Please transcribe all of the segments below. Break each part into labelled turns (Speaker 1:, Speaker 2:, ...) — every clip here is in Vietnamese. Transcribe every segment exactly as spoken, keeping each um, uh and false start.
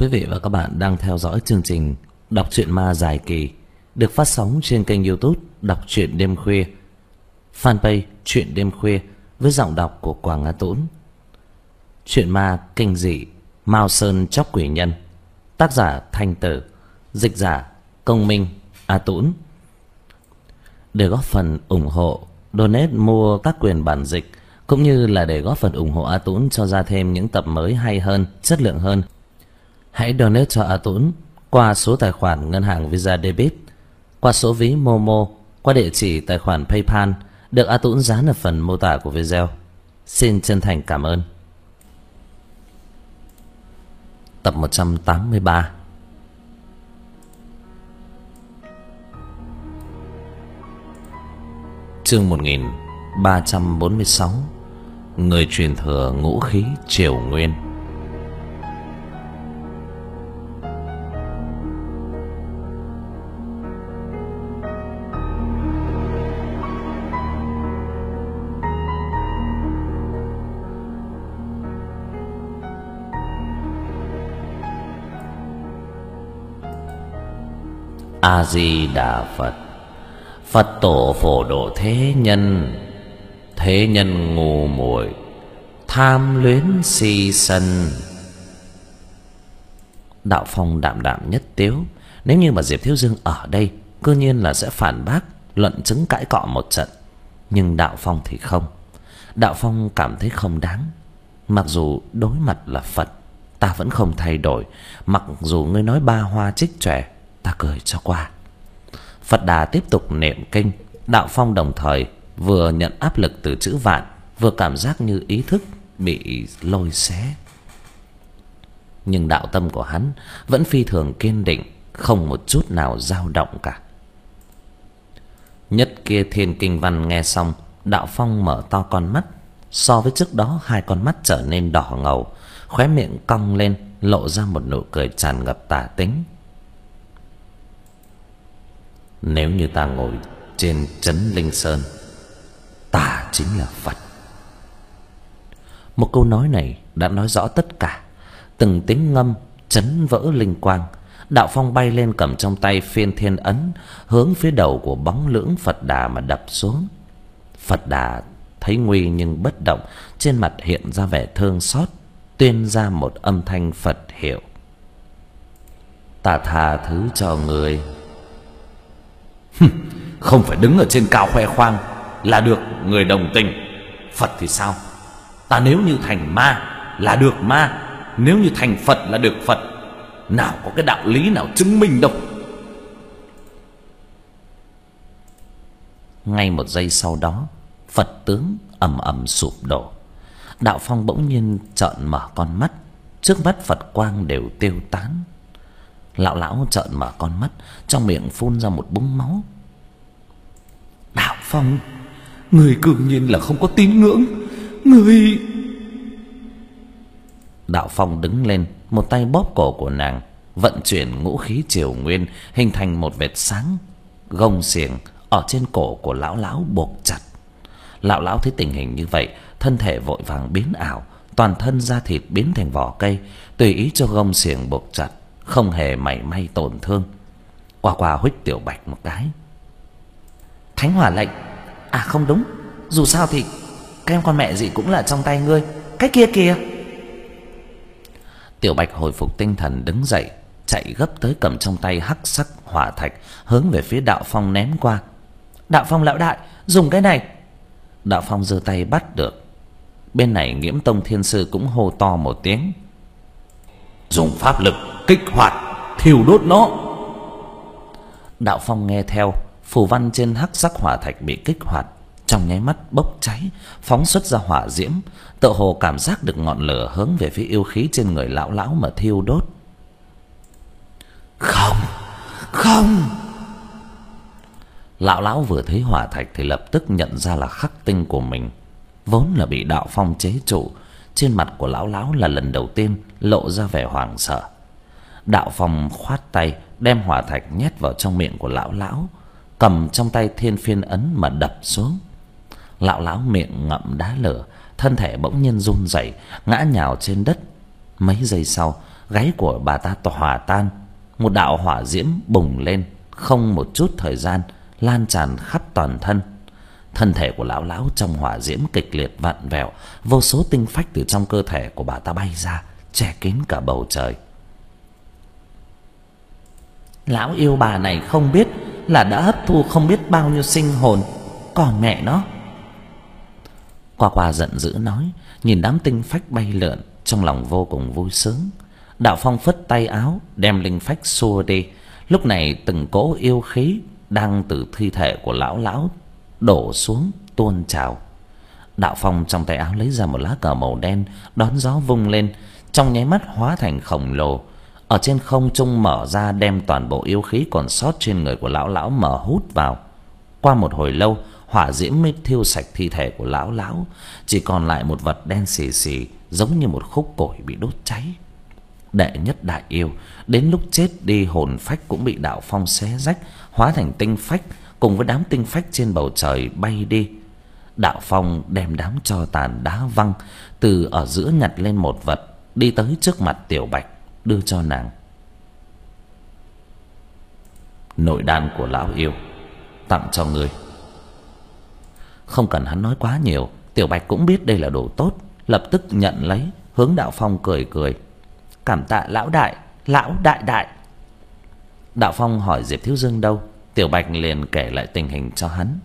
Speaker 1: Quý vị và các bạn đang theo dõi chương trình Đọc truyện ma dài kỳ được phát sóng trên kênh YouTube Đọc truyện đêm khuya, fanpage Truyện đêm khuya với giọng đọc của Quảng Á Tũng. Truyện ma kinh dị Mao Sơn Chóc Quỷ Nhân, tác giả Thanh Tử, dịch giả Công Minh, A Tũng. Để góp phần ủng hộ, donate mua các quyền bản dịch cũng như là để góp phần ủng hộ A Tũng cho ra thêm những tập mới hay hơn, chất lượng hơn, hãy donate cho A Tũng qua số tài khoản ngân hàng Visa Debit, qua số ví Momo, qua địa chỉ tài khoản PayPal được A Tũng dán ở phần mô tả của video. Xin chân thành cảm ơn. Tập một trăm tám mươi ba. Chương một nghìn ba trăm bốn mươi sáu. Người truyền thừa ngũ khí Triều Nguyên. A Di Đà Phật. Phật tổ phổ độ thế nhân. Thế nhân ngu muội, tham luyến si sân. Đạo Phong đạm đạm nhất tiếu. Nếu như mà Diệp Thiếu Dương ở đây, cơ nhiên là sẽ phản bác, luận chứng cãi cọ một trận. Nhưng Đạo Phong thì không. Đạo Phong cảm thấy không đáng. Mặc dù đối mặt là Phật, ta vẫn không thay đổi. Mặc dù ngươi nói ba hoa trích trẻ, ta cười cho qua. Phật Đà tiếp tục niệm kinh. Đạo Phong đồng thời vừa nhận áp lực từ chữ vạn, vừa cảm giác như ý thức bị lôi xé. Nhưng đạo tâm của hắn vẫn phi thường kiên định, không một chút nào dao động cả. Nhất kia thiên kinh văn nghe xong, Đạo Phong mở to con mắt. So với trước đó, hai con mắt trở nên đỏ ngầu, khóe miệng cong lên, lộ ra một nụ cười tràn ngập tà tính. Nếu như ta ngồi trên trấn Linh Sơn, ta chính là Phật. Một câu nói này đã nói rõ tất cả. Từng tiếng ngâm chấn vỡ linh quang. Đạo Phong bay lên cầm trong tay Phiên Thiên Ấn, hướng phía đầu của bóng lưỡng Phật Đà mà đập xuống. Phật Đà thấy nguy nhưng bất động, trên mặt hiện ra vẻ thương xót, tuyên ra một âm thanh Phật hiệu: ta tha thứ cho người. Không phải đứng ở trên cao khoe khoang là được người đồng tình. Phật thì sao? Ta nếu như thành ma là được ma, nếu như thành Phật là được Phật. Nào có cái đạo lý nào chứng minh đâu. Ngay một giây sau đó, Phật tướng ầm ầm sụp đổ. Đạo Phong bỗng nhiên trợn mở con mắt, trước mắt Phật quang đều tiêu tán. Lão lão trợn mở con mắt, trong miệng phun ra một búng máu. Đạo Phong, người cương nhiên là không có tín ngưỡng. Người... Đạo Phong đứng lên, một tay bóp cổ của nàng, vận chuyển ngũ khí Triều Nguyên, hình thành một vệt sáng. Gông xiềng ở trên cổ của lão lão buộc chặt. Lão lão thấy tình hình như vậy, thân thể vội vàng biến ảo, toàn thân da thịt biến thành vỏ cây, tùy ý cho gông xiềng buộc chặt, không hề mảy may tổn thương. Qua qua huých Tiểu Bạch một cái. Thánh hỏa lệnh. À không đúng, dù sao thì cái em con mẹ gì cũng là trong tay ngươi. Cái kia kìa. Tiểu Bạch hồi phục tinh thần đứng dậy, chạy gấp tới cầm trong tay hắc sắc hỏa thạch, hướng về phía Đạo Phong ném qua. Đạo Phong lão đại, dùng cái này. Đạo Phong giơ tay bắt được. Bên này Nghiễm Tông Thiên Sư cũng hô to một tiếng: dùng pháp lực kích hoạt, thiêu đốt nó. Đạo Phong nghe theo, phù văn trên hắc sắc hỏa thạch bị kích hoạt, trong nháy mắt bốc cháy, phóng xuất ra hỏa diễm, tựa hồ cảm giác được ngọn lửa hướng về phía yêu khí trên người lão lão mà thiêu đốt. Không, không. Lão lão vừa thấy hỏa thạch thì lập tức nhận ra là khắc tinh của mình, vốn là bị Đạo Phong chế trụ. Trên mặt của lão lão là lần đầu tiên lộ ra vẻ hoảng sợ. Đạo Phong khoát tay, đem hỏa thạch nhét vào trong miệng của lão lão, cầm trong tay Thiên Phiên Ấn mà đập xuống. Lão lão miệng ngậm đá lửa, thân thể bỗng nhiên run rẩy, ngã nhào trên đất. Mấy giây sau, gáy của bà ta hòa tan, một đạo hỏa diễm bùng lên, không một chút thời gian lan tràn khắp toàn thân. Thân thể của lão lão trong hỏa diễm kịch liệt vặn vẹo, vô số tinh phách từ trong cơ thể của bà ta bay ra, che kín cả bầu trời. Lão yêu bà này không biết là đã hấp thu không biết bao nhiêu sinh hồn, còn mẹ nó. Qua Qua giận dữ nói, nhìn đám tinh phách bay lượn, trong lòng vô cùng vui sướng. Đạo Phong phất tay áo, đem linh phách xua đi. Lúc này từng cỗ yêu khí đang từ thi thể của lão lão đổ xuống tuôn trào. Đạo Phong trong tay áo lấy ra một lá cờ màu đen, đón gió vung lên, trong nháy mắt hóa thành khổng lồ, ở trên không trung mở ra, đem toàn bộ yêu khí còn sót trên người của lão lão mở hút vào. Qua một hồi lâu, hỏa diễm mới thiêu sạch thi thể của lão lão, chỉ còn lại một vật đen xì xì, giống như một khúc củi bị đốt cháy. Đệ nhất đại yêu đến lúc chết đi, hồn phách cũng bị Đạo Phong xé rách, hóa thành tinh phách, cùng với đám tinh phách trên bầu trời bay đi. Đạo Phong đem đám tro tàn đá văng, từ ở giữa nhặt lên một vật, đi tới trước mặt Tiểu Bạch, đưa cho nàng. Nội đan của lão yêu, tặng cho ngươi. Không cần hắn nói quá nhiều, Tiểu Bạch cũng biết đây là đồ tốt, lập tức nhận lấy, hướng Đạo Phong cười cười. Cảm tạ lão đại, lão đại đại. Đạo Phong hỏi Diệp Thiếu Dương đâu, Tiểu Bạch liền kể lại tình hình cho hắn.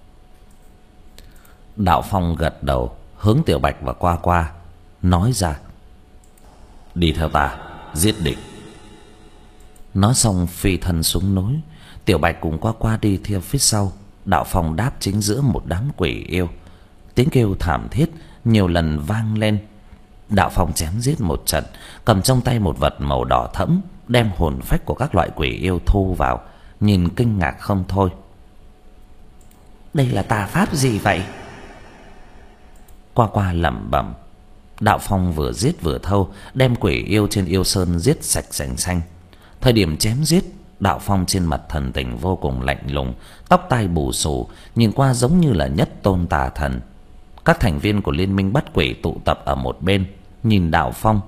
Speaker 1: Đạo Phong gật đầu, hướng Tiểu Bạch và Qua Qua nói ra, đi theo ta, giết địch. Nói xong phi thân xuống núi. Tiểu Bạch cùng Qua Qua đi theo phía sau. Đạo Phong đáp chính giữa một đám quỷ yêu, tiếng kêu thảm thiết nhiều lần vang lên. Đạo Phong chém giết một trận, cầm trong tay một vật màu đỏ thẫm, đem hồn phách của các loại quỷ yêu thu vào, nhìn kinh ngạc không thôi. Đây là tà pháp gì vậy? Qua Qua lẩm bẩm. Đạo Phong vừa giết vừa thâu, đem quỷ yêu trên yêu sơn giết sạch sành xanh. Thời điểm chém giết, Đạo Phong trên mặt thần tình vô cùng lạnh lùng, tóc tai bù xù, nhìn qua giống như là nhất tôn tà thần. Các thành viên của liên minh bắt quỷ tụ tập ở một bên, nhìn Đạo Phong.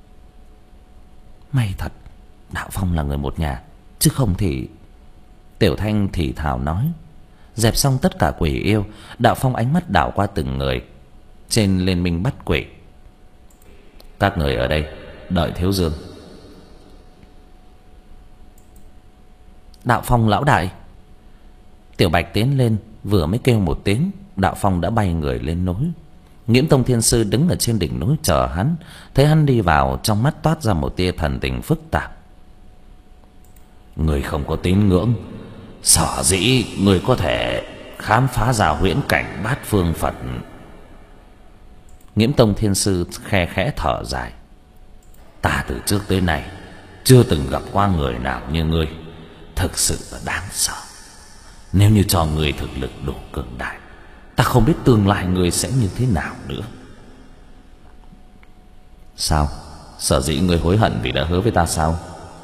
Speaker 1: May thật, Đạo Phong là người một nhà, chứ không thì... Tiểu Thanh thì thào nói. Dẹp xong tất cả quỷ yêu, Đạo Phong ánh mắt đảo qua từng người trên liên minh bắt quỷ. Các người ở đây đợi Thiếu Dương. Đạo Phong lão đại. Tiểu Bạch tiến lên, vừa mới kêu một tiếng, Đạo Phong đã bay người lên núi. Nghiễm Tông Thiên Sư đứng ở trên đỉnh núi chờ hắn, thấy hắn đi vào, trong mắt toát ra một tia thần tình phức tạp. Người không có tín ngưỡng, sở dĩ người có thể khám phá ra huyễn cảnh bát phương Phật. Nghiễm Tông Thiên Sư khe khẽ thở dài. Ta từ trước tới nay chưa từng gặp qua người nào như ngươi, thực sự là đáng sợ. Nếu như cho người thực lực đủ cường đại, ta không biết tương lai người sẽ như thế nào nữa. Sao? Sở dĩ người hối hận vì đã hứa với ta sao?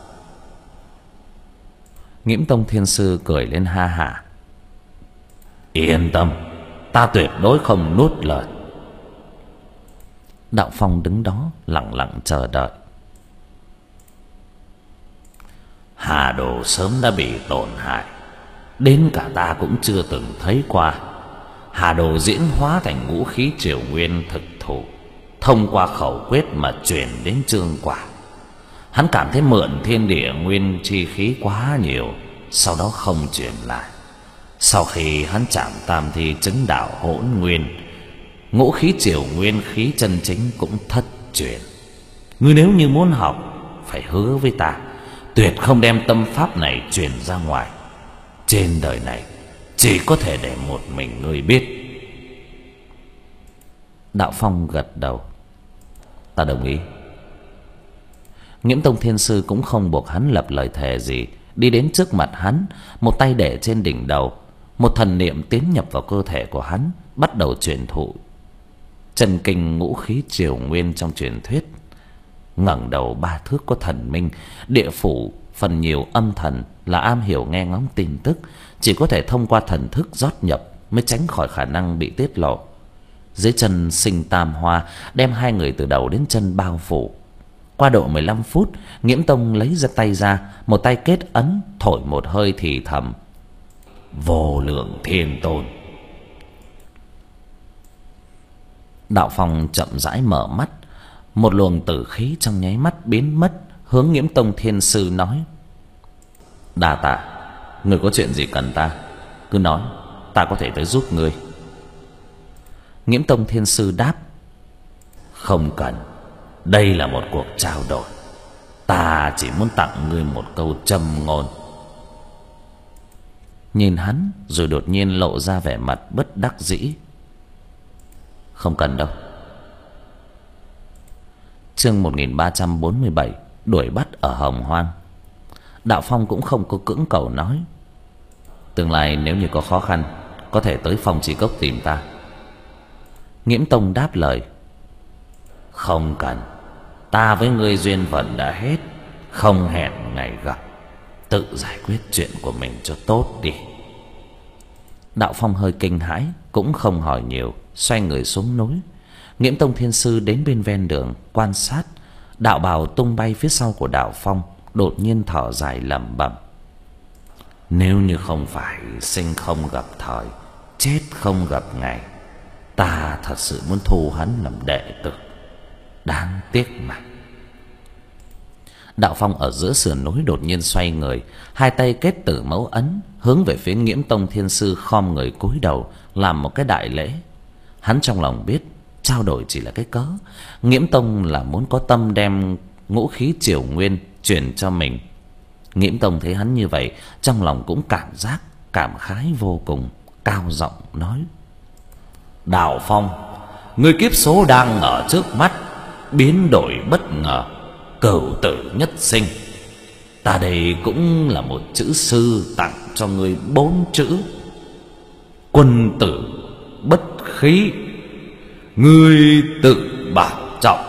Speaker 1: Nghiễm Tông Thiên Sư cười lên ha hả. Yên tâm, ta tuyệt đối không nuốt lời. Đạo Phong đứng đó lặng lặng chờ đợi. Hà Đồ sớm đã bị tổn hại, đến cả ta cũng chưa từng thấy qua. Hà Đồ diễn hóa thành ngũ khí triều nguyên thực thụ, thông qua khẩu quyết mà truyền đến Trương Quả. Hắn cảm thấy mượn thiên địa nguyên chi khí quá nhiều, sau đó không truyền lại. Sau khi hắn chạm tam thi chứng đạo hỗn nguyên, ngũ khí triều nguyên khí chân chính cũng thất truyền. Ngươi nếu như muốn học, phải hứa với ta tuyệt không đem tâm pháp này truyền ra ngoài. Trên đời này chỉ có thể để một mình ngươi biết. Đạo Phong gật đầu. Ta đồng ý. Nghiễm Tông Thiên Sư cũng không buộc hắn lập lời thề gì, đi đến trước mặt hắn, một tay để trên đỉnh đầu, một thần niệm tiến nhập vào cơ thể của hắn, bắt đầu truyền thụ chân kinh ngũ khí triều nguyên trong truyền thuyết. Ngẩng đầu ba thước có thần minh, địa phủ phần nhiều âm thần là am hiểu nghe ngóng tin tức, chỉ có thể thông qua thần thức rót nhập mới tránh khỏi khả năng bị tiết lộ. Dưới chân sinh tam hoa, đem hai người từ đầu đến chân bao phủ. Qua độ mười lăm phút, Nghiễm Tông lấy ra tay ra, một tay kết ấn, thổi một hơi thì thầm: Vô lượng thiên tôn. Đạo Phong chậm rãi mở mắt, một luồng tử khí trong nháy mắt biến mất, hướng Nghiễm Tông thiên sư nói: Đa tạ, người có chuyện gì cần ta cứ nói, ta có thể tới giúp ngươi. Nghiễm Tông thiên sư đáp: Không cần, đây là một cuộc trao đổi, ta chỉ muốn tặng ngươi một câu châm ngôn. Nhìn hắn rồi đột nhiên lộ ra vẻ mặt bất đắc dĩ: Không cần đâu. Chương một nghìn ba trăm bốn mươi bảy, đuổi bắt ở Hồng Hoang. Đạo Phong cũng không có cưỡng cầu nói: Tương lai nếu như có khó khăn, có thể tới Phong Chỉ Cốc tìm ta. Nghiễm Tông đáp lời: Không cần, ta với ngươi duyên phận đã hết, không hẹn ngày gặp, tự giải quyết chuyện của mình cho tốt đi. Đạo Phong hơi kinh hãi, cũng không hỏi nhiều, xoay người xuống núi. Nghiễm Tông thiên sư đến bên ven đường quan sát, đạo bào tung bay phía sau của Đạo Phong, đột nhiên thở dài lẩm bẩm: Nếu như không phải sinh không gặp thời, chết không gặp ngày, ta thật sự muốn thu hắn làm đệ tử, đáng tiếc mà. Đạo Phong ở giữa sườn núi đột nhiên xoay người, hai tay kết tử mẫu ấn, hướng về phía Nghiễm Tông thiên sư khom người cúi đầu làm một cái đại lễ. Hắn trong lòng biết trao đổi chỉ là cái cớ, Nghiễm Tông là muốn có tâm đem ngũ khí triều nguyên truyền cho mình. Nghiễm Tông thấy hắn như vậy, trong lòng cũng cảm giác cảm khái vô cùng, cao giọng nói: Đạo Phong, người kiếp số đang ở trước mắt, biến đổi bất ngờ, cửu tử nhất sinh. Ta đây cũng là một chữ sư tặng cho người bốn chữ: quân tử bất khí, ngươi tự bảo trọng.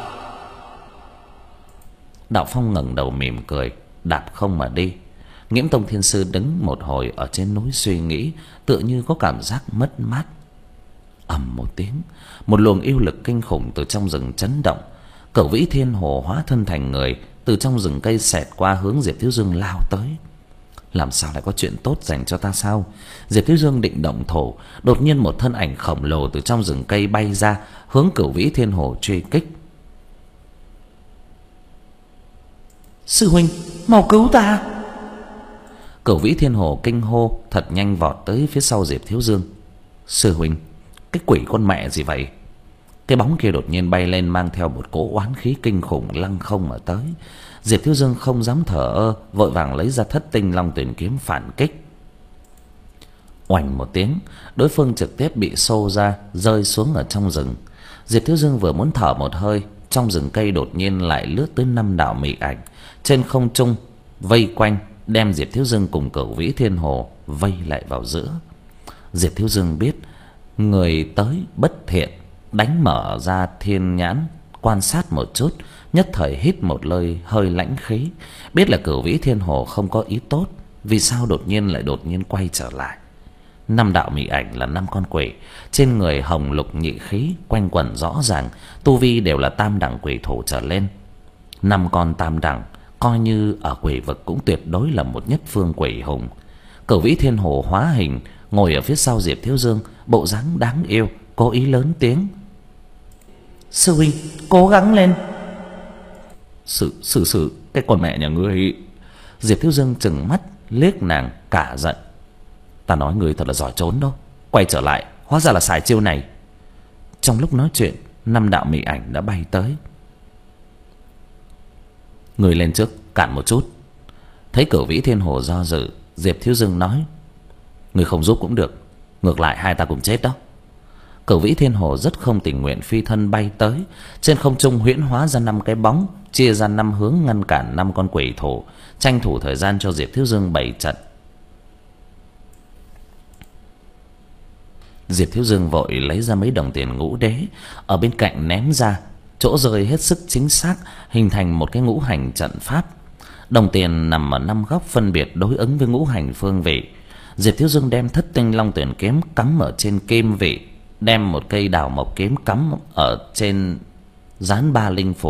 Speaker 1: Đạo Phong ngẩng đầu mỉm cười, đạp không mà đi. Nghiễm Tông thiên sư đứng một hồi ở trên núi suy nghĩ, tựa như có cảm giác mất mát. Ầm một tiếng, một luồng yêu lực kinh khủng từ trong rừng chấn động. Cửu Vĩ Thiên Hồ hóa thân thành người, từ trong rừng cây xẹt qua hướng Diệp Thiếu Dương lao tới. Làm sao lại có chuyện tốt dành cho ta sao? Diệp Thiếu Dương định động thổ, đột nhiên một thân ảnh khổng lồ từ trong rừng cây bay ra, hướng Cửu Vĩ Thiên Hồ truy kích. Sư huynh, mau cứu ta! Cửu Vĩ Thiên Hồ kinh hô, thật nhanh vọt tới phía sau Diệp Thiếu Dương. Sư huynh, cái quỷ con mẹ gì vậy? Cái bóng kia đột nhiên bay lên, mang theo một cỗ oán khí kinh khủng lăng không mà tới. Diệp Thiếu Dương không dám thở ơ, vội vàng lấy ra Thất Tinh Long Tuyển kiếm phản kích. Oành một tiếng, đối phương trực tiếp bị xô ra, rơi xuống ở trong rừng. Diệp Thiếu Dương vừa muốn thở một hơi, trong rừng cây đột nhiên lại lướt tới năm đạo mị ảnh, trên không trung vây quanh, đem Diệp Thiếu Dương cùng Cửu Vĩ Thiên Hồ vây lại vào giữa. Diệp Thiếu Dương biết người tới bất thiện, đánh mở ra thiên nhãn quan sát một chút, nhất thời hít một hơi hơi lãnh khí, biết là Cửu Vĩ Thiên Hồ không có ý tốt. Vì sao đột nhiên lại đột nhiên quay trở lại? Năm đạo mị ảnh là năm con quỷ, trên người hồng lục nhị khí quanh quẩn rõ ràng, tu vi đều là tam đẳng quỷ thủ trở lên. Năm con tam đẳng, coi như ở quỷ vực cũng tuyệt đối là một nhất phương quỷ hùng. Cửu Vĩ Thiên Hồ hóa hình, ngồi ở phía sau Diệp Thiếu Dương, bộ dáng đáng yêu, cố ý lớn tiếng: Sư huynh, cố gắng lên! Sự sự sự cái con mẹ nhà ngươi! Diệp Thiếu Dương trừng mắt liếc nàng cả giận: Ta nói ngươi thật là giỏi trốn đâu, quay trở lại hóa ra là xài chiêu này. Trong lúc nói chuyện, năm đạo mị ảnh đã bay tới. Người lên trước cản một chút. Thấy Cửu Vĩ Thiên Hồ do dự, Diệp Thiếu Dương nói: Người không giúp cũng được, ngược lại hai ta cùng chết đó. Cửu Vĩ Thiên Hồ rất không tình nguyện phi thân bay tới, trên không trung huyễn hóa ra năm cái bóng, chia ra năm hướng ngăn cản năm con quỷ thủ, tranh thủ thời gian cho Diệp Thiếu Dương bày trận. Diệp Thiếu Dương vội lấy ra mấy đồng tiền ngũ đế ở bên cạnh ném ra, chỗ rơi hết sức chính xác, hình thành một cái ngũ hành trận pháp. Đồng tiền nằm ở năm góc phân biệt đối ứng với ngũ hành phương vị. Diệp Thiếu Dương đem Thất Tinh Long Tuyển kiếm cắm ở trên kim vị, đem một cây đào mộc kiếm cắm ở trên dán ba linh phù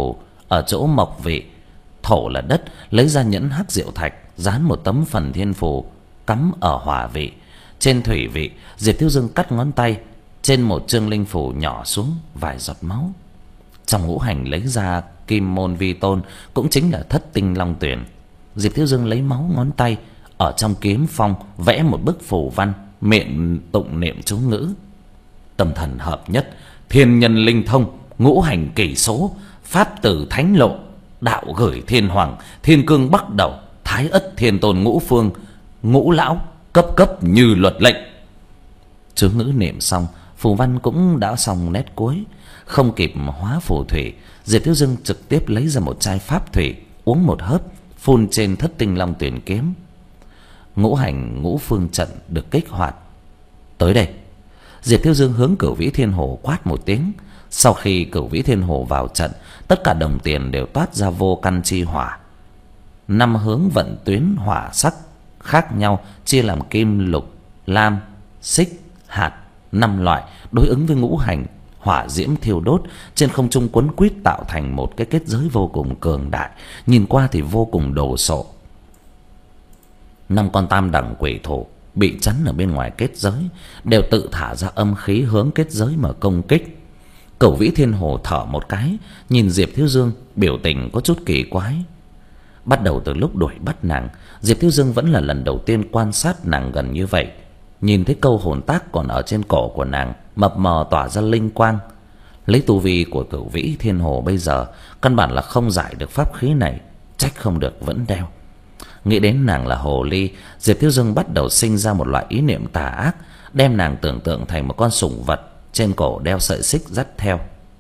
Speaker 1: Ở chỗ mộc vị, thổ là đất, lấy ra nhẫn hắc diệu thạch, dán một tấm phần thiên phù, cắm ở hỏa vị. Trên thủy vị, Diệp Thiếu Dương cắt ngón tay, trên một chương linh phù nhỏ xuống vài giọt máu. Trong ngũ hành lấy ra kim môn vi tôn, cũng chính là thất tinh long tuyển. Diệp Thiếu Dương lấy máu ngón tay, ở trong kiếm phong vẽ một bức phù văn, miệng tụng niệm chú ngữ. Tâm thần hợp nhất, thiên nhân linh thông, ngũ hành kỷ số, pháp tử thánh lộ, đạo gửi thiên hoàng, thiên cương bắc đầu, thái ất thiên tôn ngũ phương, ngũ lão cấp cấp như luật lệnh. Chú ngữ niệm xong, phù văn cũng đã xong nét cuối. Không kịp hóa phù thủy, Diệp Thiếu Dương trực tiếp lấy ra một chai pháp thủy, uống một hớp, phun trên thất tinh long tuyển kiếm. Ngũ hành ngũ phương trận được kích hoạt. Tới đây, Diệp Thiếu Dương hướng Cửu Vĩ Thiên Hồ quát một tiếng. Sau khi Cửu Vĩ Thiên Hồ vào trận, tất cả đồng tiền đều toát ra vô căn chi hỏa. Năm hướng vận tuyến hỏa sắc khác nhau chia làm kim, lục, lam, xích, hạt, năm loại đối ứng với ngũ hành. Hỏa diễm thiêu đốt trên không trung quấn quýt tạo thành một cái kết giới vô cùng cường đại, nhìn qua thì vô cùng đồ sộ. Năm con tam đẳng quỷ thủ bị chắn ở bên ngoài kết giới đều tự thả ra âm khí hướng kết giới mà công kích. Cửu Vĩ Thiên Hồ thở một cái, nhìn Diệp Thiếu Dương, biểu tình có chút kỳ quái. Bắt đầu từ lúc đuổi bắt nàng, Diệp Thiếu Dương vẫn là lần đầu tiên quan sát nàng gần như vậy. Nhìn thấy câu hồn tác còn ở trên cổ của nàng mập mờ tỏa ra linh quang. Lấy tu vi của Cửu Vĩ Thiên Hồ bây giờ, căn bản là không giải được pháp khí này, trách không được vẫn đeo. Nghĩ đến nàng là hồ ly, Diệp Thiếu Dương bắt đầu sinh ra một loại ý niệm tà ác, đem nàng tưởng tượng thành một con sủng vật, trên cổ đeo sợi xích dắt theo.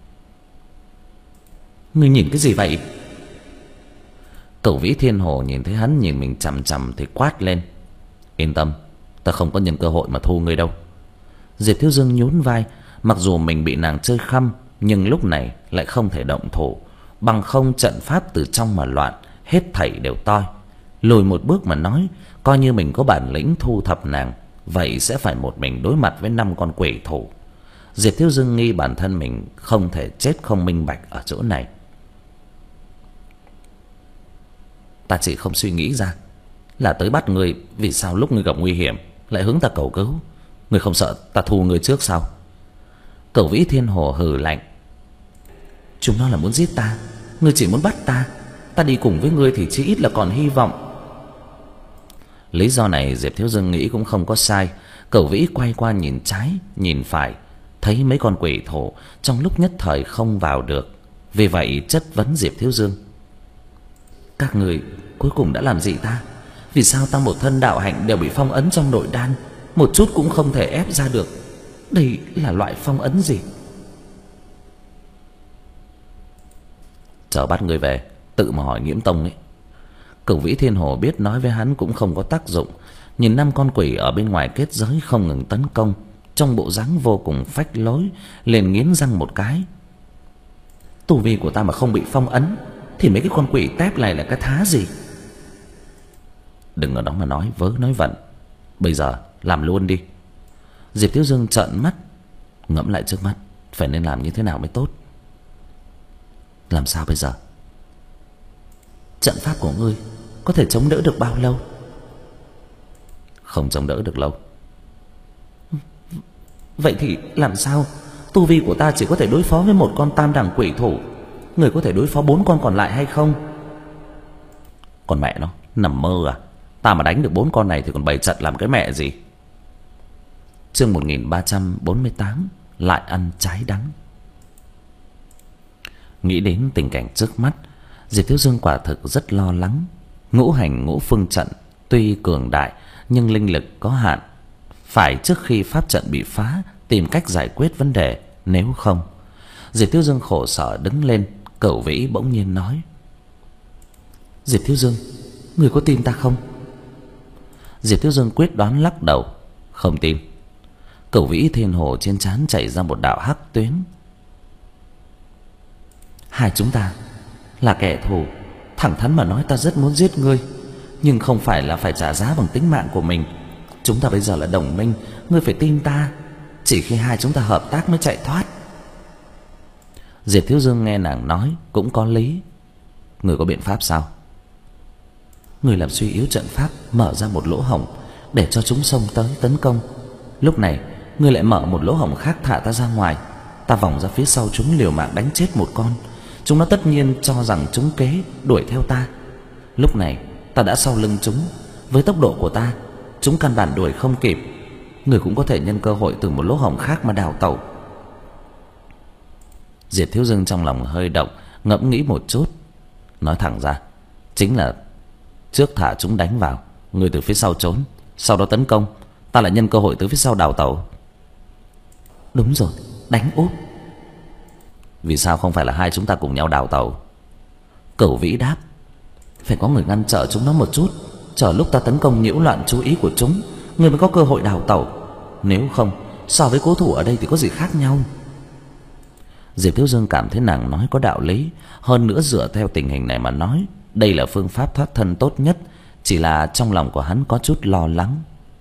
Speaker 1: Ngươi nhìn cái gì vậy? Cửu Vĩ Thiên Hồ nhìn thấy hắn nhìn mình chằm chằm thì quát lên. Yên tâm, ta không có nhân cơ hội mà thu ngươi đâu. Diệp Thiếu Dương nhún vai, mặc dù mình bị nàng chơi khăm, nhưng lúc này lại không thể động thủ, bằng không trận pháp từ trong mà loạn, hết thảy đều toi. Lùi một bước mà nói, coi như mình có bản lĩnh thu thập nàng, vậy sẽ phải một mình đối mặt với năm con quỷ thủ. Diệp Thiếu Dương nghi bản thân mình không thể chết không minh bạch ở chỗ này. Ta chỉ không suy nghĩ ra là tới bắt người, vì sao lúc ngươi gặp nguy hiểm lại hướng ta cầu cứu? Ngươi không sợ ta thu ngươi trước sao? Cửu Vĩ Thiên Hồ hừ lạnh. Chúng nó là muốn giết ta, ngươi chỉ muốn bắt ta. Ta đi cùng với ngươi thì chí ít là còn hy vọng. Lý do này Diệp Thiếu Dương nghĩ cũng không có sai. Cửu Vĩ quay qua nhìn trái nhìn phải, thấy mấy con quỷ thổ, trong lúc nhất thời không vào được, vì vậy chất vấn Diệp Thiếu Dương. Các người cuối cùng đã làm gì ta? Vì sao ta một thân đạo hạnh đều bị phong ấn trong nội đan, một chút cũng không thể ép ra được? Đây là loại phong ấn gì? Chờ bắt người về, tự mà hỏi Nghiễm Tông ấy. Cửu Vĩ Thiên Hồ biết nói với hắn cũng không có tác dụng, nhìn năm con quỷ ở bên ngoài kết giới không ngừng tấn công, trong bộ dáng vô cùng phách lối, liền nghiến răng một cái. Tu vi của ta mà không bị phong ấn thì mấy cái con quỷ tép này là cái thá gì? Đừng ở đó mà nói vớ nói vẩn, bây giờ làm luôn đi. Diệp Thiếu Dương trợn mắt, ngẫm lại trước mắt phải nên làm như thế nào mới tốt. Làm sao bây giờ? Trận pháp của ngươi có thể chống đỡ được bao lâu? Không chống đỡ được lâu. Vậy thì làm sao? Tu vi của ta chỉ có thể đối phó với một con tam đẳng quỷ thủ, người có thể đối phó bốn con còn lại hay không? Còn mẹ nó, nằm mơ à? Ta mà đánh được bốn con này thì còn bày trận làm cái mẹ gì? Chương một nghìn ba trăm bốn mươi tám, lại ăn trái đắng. Nghĩ đến tình cảnh trước mắt, Diệp Thiếu Dương quả thực rất lo lắng. Ngũ hành ngũ phương trận tuy cường đại nhưng linh lực có hạn, phải trước khi pháp trận bị phá tìm cách giải quyết vấn đề, nếu không. Diệp Thiếu Dương khổ sở đứng lên. Cửu Vĩ bỗng nhiên nói. Diệp Thiếu Dương, người có tin ta không? Diệp Thiếu Dương quyết đoán lắc đầu. Không tin. Cửu Vĩ Thiên Hồ trên trán chảy ra một đạo hắc tuyến. Hai chúng ta là kẻ thù, thẳng thắn mà nói ta rất muốn giết ngươi, nhưng không phải là phải trả giá bằng tính mạng của mình. Chúng ta bây giờ là đồng minh, ngươi phải tin ta. Chỉ khi hai chúng ta hợp tác mới chạy thoát. Diệp Thiếu Dương nghe nàng nói cũng có lý, Người có biện pháp sao? Người làm suy yếu trận pháp, mở ra một lỗ hổng để cho chúng xông tới tấn công. Lúc này người lại mở một lỗ hổng khác thả ta ra ngoài. Ta vòng ra phía sau chúng liều mạng đánh chết một con. Chúng nó tất nhiên cho rằng chúng kế đuổi theo ta. Lúc này ta đã sau lưng chúng. Với tốc độ của ta, chúng căn bản đuổi không kịp. Người cũng có thể nhân cơ hội từ một lỗ hổng khác mà đào tẩu. Diệp Thiếu Dương trong lòng hơi động, ngẫm nghĩ một chút, nói thẳng ra, chính là trước thả chúng đánh vào, người từ phía sau trốn, sau đó tấn công, ta lại nhân cơ hội từ phía sau đào tẩu. Đúng rồi, đánh úp. Vì sao không phải là hai chúng ta cùng nhau đào tẩu? Cửu Vĩ đáp, phải có người ngăn trở chúng nó một chút, chờ lúc ta tấn công nhiễu loạn chú ý của chúng, người mới có cơ hội đào tẩu. Nếu không, so với cố thủ ở đây thì có gì khác nhau? Diệp Thiếu Dương cảm thấy nàng nói có đạo lý. Hơn nữa dựa theo tình hình này mà nói, đây là phương pháp thoát thân tốt nhất. Chỉ là trong lòng của hắn có chút lo lắng.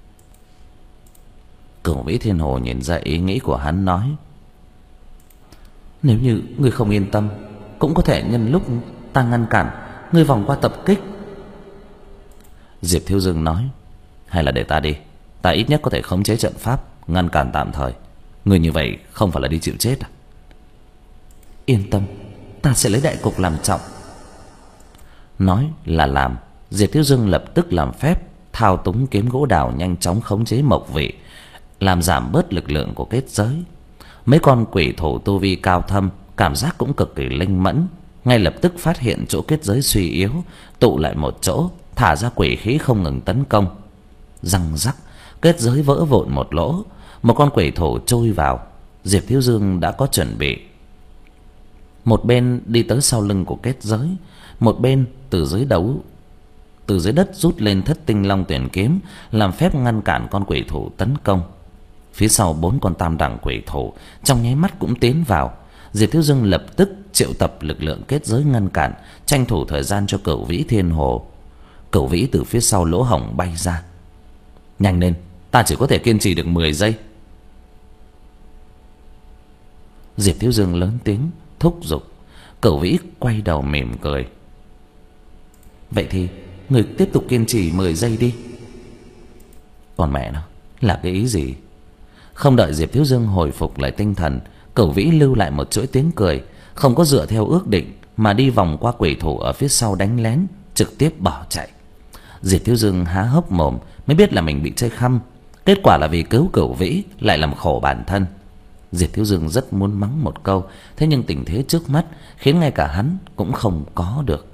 Speaker 1: Cửu Vĩ Thiên Hồ nhìn ra ý nghĩ của hắn, nói, nếu như ngươi không yên tâm, cũng có thể nhân lúc ta ngăn cản, ngươi vòng qua tập kích. Diệp Thiếu Dương nói, hay là để ta đi, ta ít nhất có thể khống chế trận pháp, ngăn cản tạm thời. Ngươi như vậy không phải là đi chịu chết à? Yên tâm, ta sẽ lấy đại cục làm trọng. Nói là làm. Diệp Thiếu Dương lập tức làm phép thao túng kiếm gỗ đào, nhanh chóng khống chế mộc vị, làm giảm bớt lực lượng của kết giới. Mấy con quỷ thủ tu vi cao thâm, cảm giác cũng cực kỳ linh mẫn, ngay lập tức phát hiện chỗ kết giới suy yếu, tụ lại một chỗ, thả ra quỷ khí không ngừng tấn công. Răng rắc, kết giới vỡ vụn một lỗ, một con quỷ thủ chui vào. Diệp Thiếu Dương đã có chuẩn bị, một bên đi tới sau lưng của kết giới, một bên từ dưới đấu từ dưới đất rút lên Thất Tinh Long Tuyển kiếm, làm phép ngăn cản con quỷ thủ tấn công. Phía sau bốn con tam đẳng quỷ thủ trong nháy mắt cũng tiến vào. Diệp Thiếu Dương lập tức triệu tập lực lượng kết giới ngăn cản, tranh thủ thời gian cho Cửu Vĩ Thiên Hồ. Cửu Vĩ từ phía sau lỗ hổng bay ra. Nhanh lên, ta chỉ có thể kiên trì được mười giây. Diệp Thiếu Dương lớn tiếng thúc giục. Cửu Vĩ quay đầu mỉm cười. Vậy thì người tiếp tục kiên trì mười giây đi. Còn mẹ nó, là cái ý gì? Không đợi Diệp Thiếu Dương hồi phục lại tinh thần, Cửu Vĩ lưu lại một chuỗi tiếng cười, không có dựa theo ước định mà đi vòng qua quỷ thủ ở phía sau đánh lén, trực tiếp bỏ chạy. Diệp Thiếu Dương há hốc mồm, mới biết là mình bị chơi khăm. Kết quả là vì cứu Cửu Vĩ lại làm khổ bản thân. Diệp Thiếu Dương rất muốn mắng một câu, thế nhưng tình thế trước mắt khiến ngay cả hắn cũng không có được.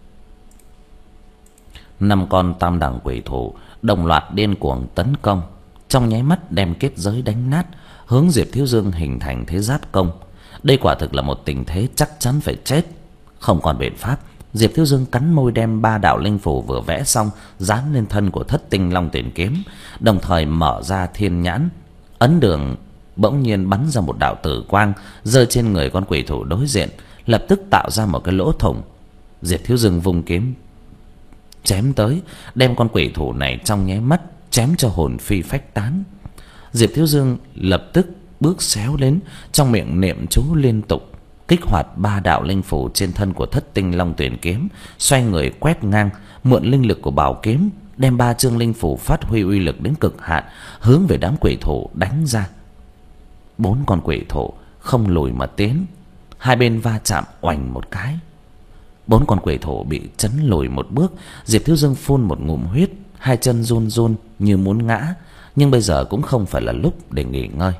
Speaker 1: Năm con tam đẳng quỷ thủ đồng loạt điên cuồng tấn công, trong nháy mắt đem kết giới đánh nát, hướng Diệp Thiếu Dương hình thành thế giáp công. Đây quả thực là một tình thế chắc chắn phải chết. Không còn biện pháp, Diệp Thiếu Dương cắn môi đem ba đạo linh phù vừa vẽ xong dán lên thân của Thất Tinh Long Tuyển kiếm, đồng thời mở ra thiên nhãn, ấn đường. Bỗng nhiên bắn ra một đạo tử quang rơi trên người con quỷ thủ đối diện, lập tức tạo ra một cái lỗ thủng. Diệp Thiếu Dương vung kiếm chém tới, đem con quỷ thủ này trong nháy mắt chém cho hồn phi phách tán. Diệp Thiếu Dương lập tức bước xéo đến, trong miệng niệm chú liên tục, kích hoạt ba đạo linh phù trên thân của Thất Tinh Long Tuyển kiếm, xoay người quét ngang, mượn linh lực của bảo kiếm, đem ba chương linh phù phát huy uy lực đến cực hạn, hướng về đám quỷ thủ đánh ra. Bốn con quỷ thủ không lùi mà tiến, hai bên va chạm oành một cái. Bốn con quỷ thủ bị chấn lùi một bước. Diệp Thiếu Dương phun một ngụm huyết, hai chân run run như muốn ngã, nhưng bây giờ cũng không phải là lúc để nghỉ ngơi.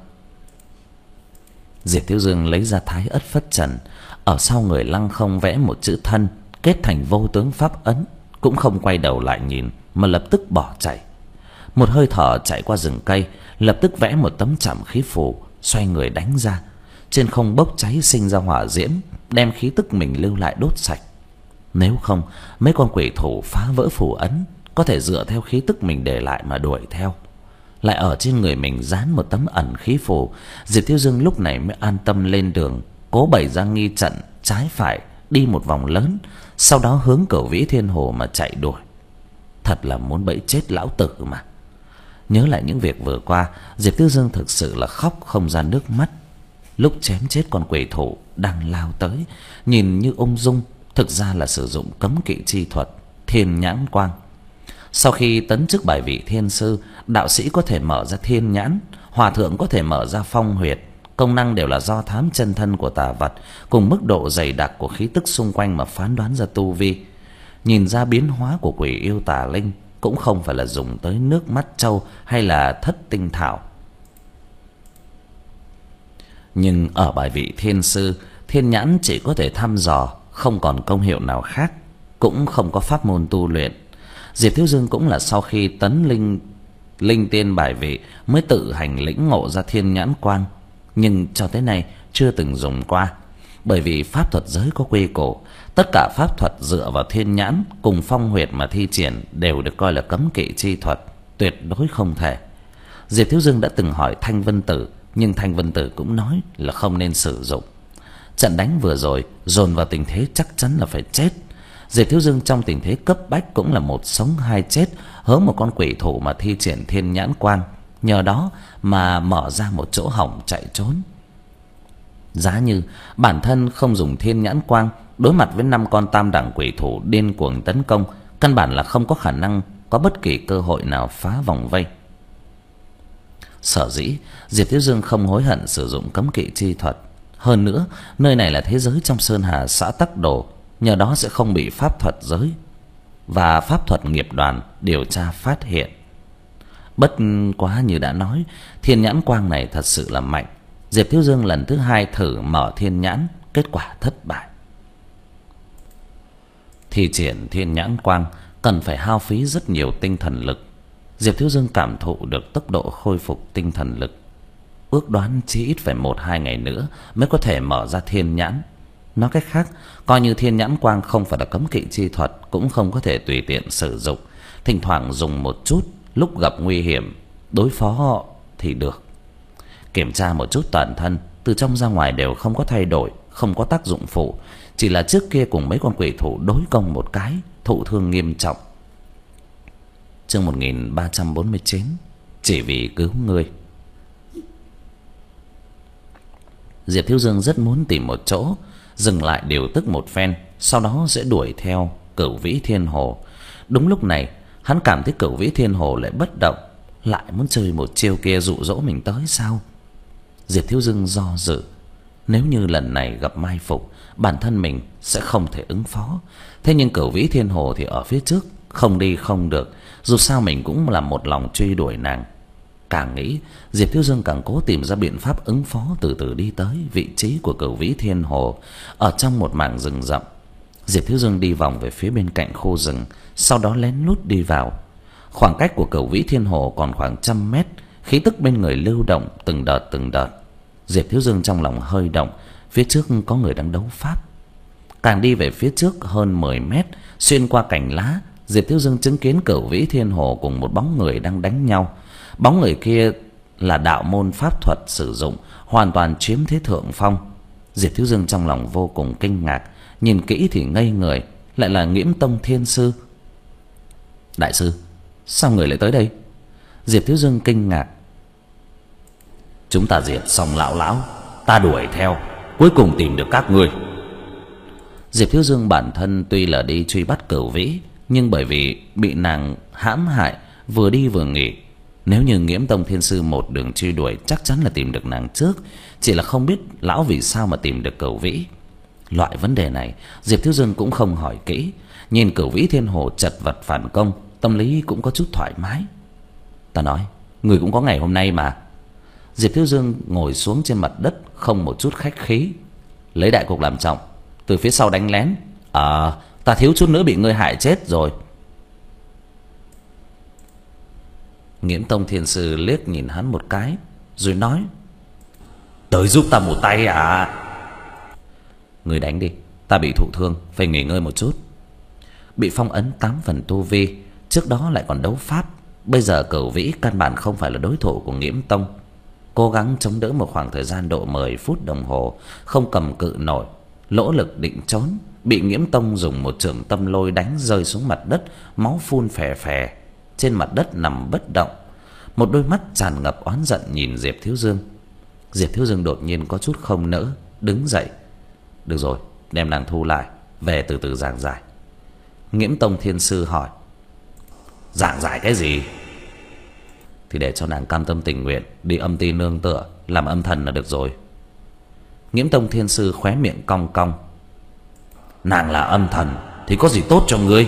Speaker 1: Diệp Thiếu Dương lấy ra Thái Ất Phất Trần, ở sau người lăng không vẽ một chữ thân, kết thành vô tướng pháp ấn, cũng không quay đầu lại nhìn mà lập tức bỏ chạy. Một hơi thở chạy qua rừng cây, lập tức vẽ một tấm trảm khí phù, xoay người đánh ra. Trên không bốc cháy sinh ra hỏa diễm, đem khí tức mình lưu lại đốt sạch. Nếu không, mấy con quỷ thủ phá vỡ phù ấn, có thể dựa theo khí tức mình để lại mà đuổi theo. Lại ở trên người mình dán một tấm ẩn khí phù, Diệp Thiếu Dương lúc này mới an tâm lên đường, cố bày ra nghi trận trái phải, đi một vòng lớn, sau đó hướng Cửu Vĩ Thiên Hồ mà chạy đuổi. Thật là muốn bẫy chết lão tử mà. Nhớ lại những việc vừa qua, Diệp Thiếu Dương thực sự là khóc không ra nước mắt. Lúc chém chết con quỷ thủ đang lao tới, nhìn như ung dung, thực ra là sử dụng cấm kỵ chi thuật thiên nhãn quang. Sau khi tấn chức bài vị thiên sư, đạo sĩ có thể mở ra thiên nhãn, hòa thượng có thể mở ra phong huyệt, công năng đều là do thám chân thân của tà vật cùng mức độ dày đặc của khí tức xung quanh mà phán đoán ra tu vi. Nhìn ra biến hóa của quỷ yêu tà linh cũng không phải là dùng tới nước mắt trâu hay là thất tinh thảo. Nhưng ở bài vị thiên sư, thiên nhãn chỉ có thể thăm dò, không còn công hiệu nào khác, cũng không có pháp môn tu luyện. Diệp Thiếu Dương cũng là sau khi tấn linh linh tiên bài vị mới tự hành lĩnh ngộ ra thiên nhãn quang, nhưng cho tới nay chưa từng dùng qua. Bởi vì pháp thuật giới có quy củ, tất cả pháp thuật dựa vào thiên nhãn cùng phong huyệt mà thi triển đều được coi là cấm kỵ chi thuật, tuyệt đối không thể. Diệp Thiếu Dương đã từng hỏi Thanh Vân Tử, nhưng Thanh Vân Tử cũng nói là không nên sử dụng. Trận đánh vừa rồi dồn vào tình thế chắc chắn là phải chết. Diệp Thiếu Dương trong tình thế cấp bách cũng là một sống hai chết, hướng một con quỷ thủ mà thi triển thiên nhãn quang, nhờ đó mà mở ra một chỗ hổng chạy trốn. Giá như bản thân không dùng thiên nhãn quang, đối mặt với năm con tam đẳng quỷ thủ điên cuồng tấn công, căn bản là không có khả năng có bất kỳ cơ hội nào phá vòng vây. Sở dĩ Diệp Thiếu Dương không hối hận sử dụng cấm kỵ chi thuật. Hơn nữa, nơi này là thế giới trong Sơn Hà xã Tắc Đồ, nhờ đó sẽ không bị pháp thuật giới và pháp thuật nghiệp đoàn điều tra phát hiện. Bất quá như đã nói, thiên nhãn quang này thật sự là mạnh. Diệp Thiếu Dương lần thứ hai thử mở thiên nhãn, kết quả thất bại. Thi triển thiên nhãn quang cần phải hao phí rất nhiều tinh thần lực. Diệp Thiếu Dương cảm thụ được tốc độ khôi phục tinh thần lực, ước đoán chỉ ít phải một hai ngày nữa mới có thể mở ra thiên nhãn. Nói cách khác, coi như thiên nhãn quang không phải là cấm kỵ chi thuật, cũng không có thể tùy tiện sử dụng. Thỉnh thoảng dùng một chút, lúc gặp nguy hiểm đối phó họ thì được. Kiểm tra một chút toàn thân, từ trong ra ngoài đều không có thay đổi, không có tác dụng phụ, chỉ là trước kia cùng mấy con quỷ thủ đối công một cái, thụ thương nghiêm trọng. Chương một nghìn ba trăm bốn mươi chín, chỉ vì cứu ngươi. Diệp Thiếu Dương rất muốn tìm một chỗ dừng lại điều tức một phen, sau đó sẽ đuổi theo Cửu Vĩ Thiên Hồ. Đúng lúc này, hắn cảm thấy Cửu Vĩ Thiên Hồ lại bất động, lại muốn chơi một chiêu kia dụ dỗ mình tới sao? Diệp Thiếu Dương do dự, nếu như lần này gặp mai phục, bản thân mình sẽ không thể ứng phó. Thế nhưng Cửu Vĩ Thiên Hồ thì ở phía trước, không đi không được, dù sao mình cũng là một lòng truy đuổi nàng. Càng nghĩ, Diệp Thiếu Dương càng cố tìm ra biện pháp ứng phó, từ từ đi tới vị trí của Cửu Vĩ Thiên Hồ. Ở trong một mảng rừng rậm, Diệp Thiếu Dương đi vòng về phía bên cạnh khu rừng, sau đó lén lút đi vào. Khoảng cách của Cửu Vĩ Thiên Hồ còn khoảng trăm mét, khí tức bên người lưu động từng đợt từng đợt. Diệp Thiếu Dương trong lòng hơi động, phía trước có người đang đấu pháp. Càng đi về phía trước hơn mười mét, xuyên qua cành lá, Diệp Thiếu Dương chứng kiến Cửu Vĩ Thiên Hồ cùng một bóng người đang đánh nhau. Bóng người kia là đạo môn pháp thuật sử dụng, hoàn toàn chiếm thế thượng phong. Diệp Thiếu Dương trong lòng vô cùng kinh ngạc, nhìn kỹ thì ngây người, lại là Nghiễm Tông Thiên Sư. Đại sư, sao người lại tới đây? Diệp Thiếu Dương kinh ngạc. Chúng ta diệt xong lão lão, ta đuổi theo, cuối cùng tìm được các ngươi. Diệp Thiếu Dương bản thân tuy là đi truy bắt Cửu Vĩ, nhưng bởi vì bị nàng hãm hại, vừa đi vừa nghỉ. Nếu như Nghiễm Tông Thiên Sư một đường truy đuổi, chắc chắn là tìm được nàng trước, chỉ là không biết lão vì sao mà tìm được Cửu Vĩ. Loại vấn đề này Diệp Thiếu Dương cũng không hỏi kỹ. Nhìn Cửu Vĩ Thiên Hồ chật vật phản công, tâm lý cũng có chút thoải mái. Ta nói, người cũng có ngày hôm nay mà. Diệp Thiếu Dương ngồi xuống trên mặt đất, không một chút khách khí. Lấy đại cục làm trọng, từ phía sau đánh lén. À, ta thiếu chút nữa bị ngươi hại chết rồi. Nghiễm Tông Thiên Sư liếc nhìn hắn một cái, rồi nói: tới giúp ta một tay à? Người đánh đi, ta bị thụ thương, phải nghỉ ngơi một chút. Bị phong ấn tám phần tu vi, trước đó lại còn đấu pháp, bây giờ Cửu Vĩ căn bản không phải là đối thủ của Nghiễm Tông. Cố gắng chống đỡ một khoảng thời gian độ mười phút đồng hồ, không cầm cự nổi, lỗ lực định trốn, bị Nghiễm Tông dùng một chưởng tâm lôi đánh rơi xuống mặt đất, máu phun phè phè, trên mặt đất nằm bất động, một đôi mắt tràn ngập oán giận nhìn Diệp Thiếu Dương. Diệp Thiếu Dương đột nhiên có chút không nỡ, đứng dậy. Được rồi, đem nàng thu lại, về từ từ giảng giải. Nghiễm Tông Thiên Sư hỏi: giảng giải cái gì? Thì để cho nàng cam tâm tình nguyện đi âm ti nương tựa làm âm thần là được rồi. Nghiễm Tông Thiên Sư khóe miệng cong cong: nàng là âm thần thì có gì tốt cho ngươi?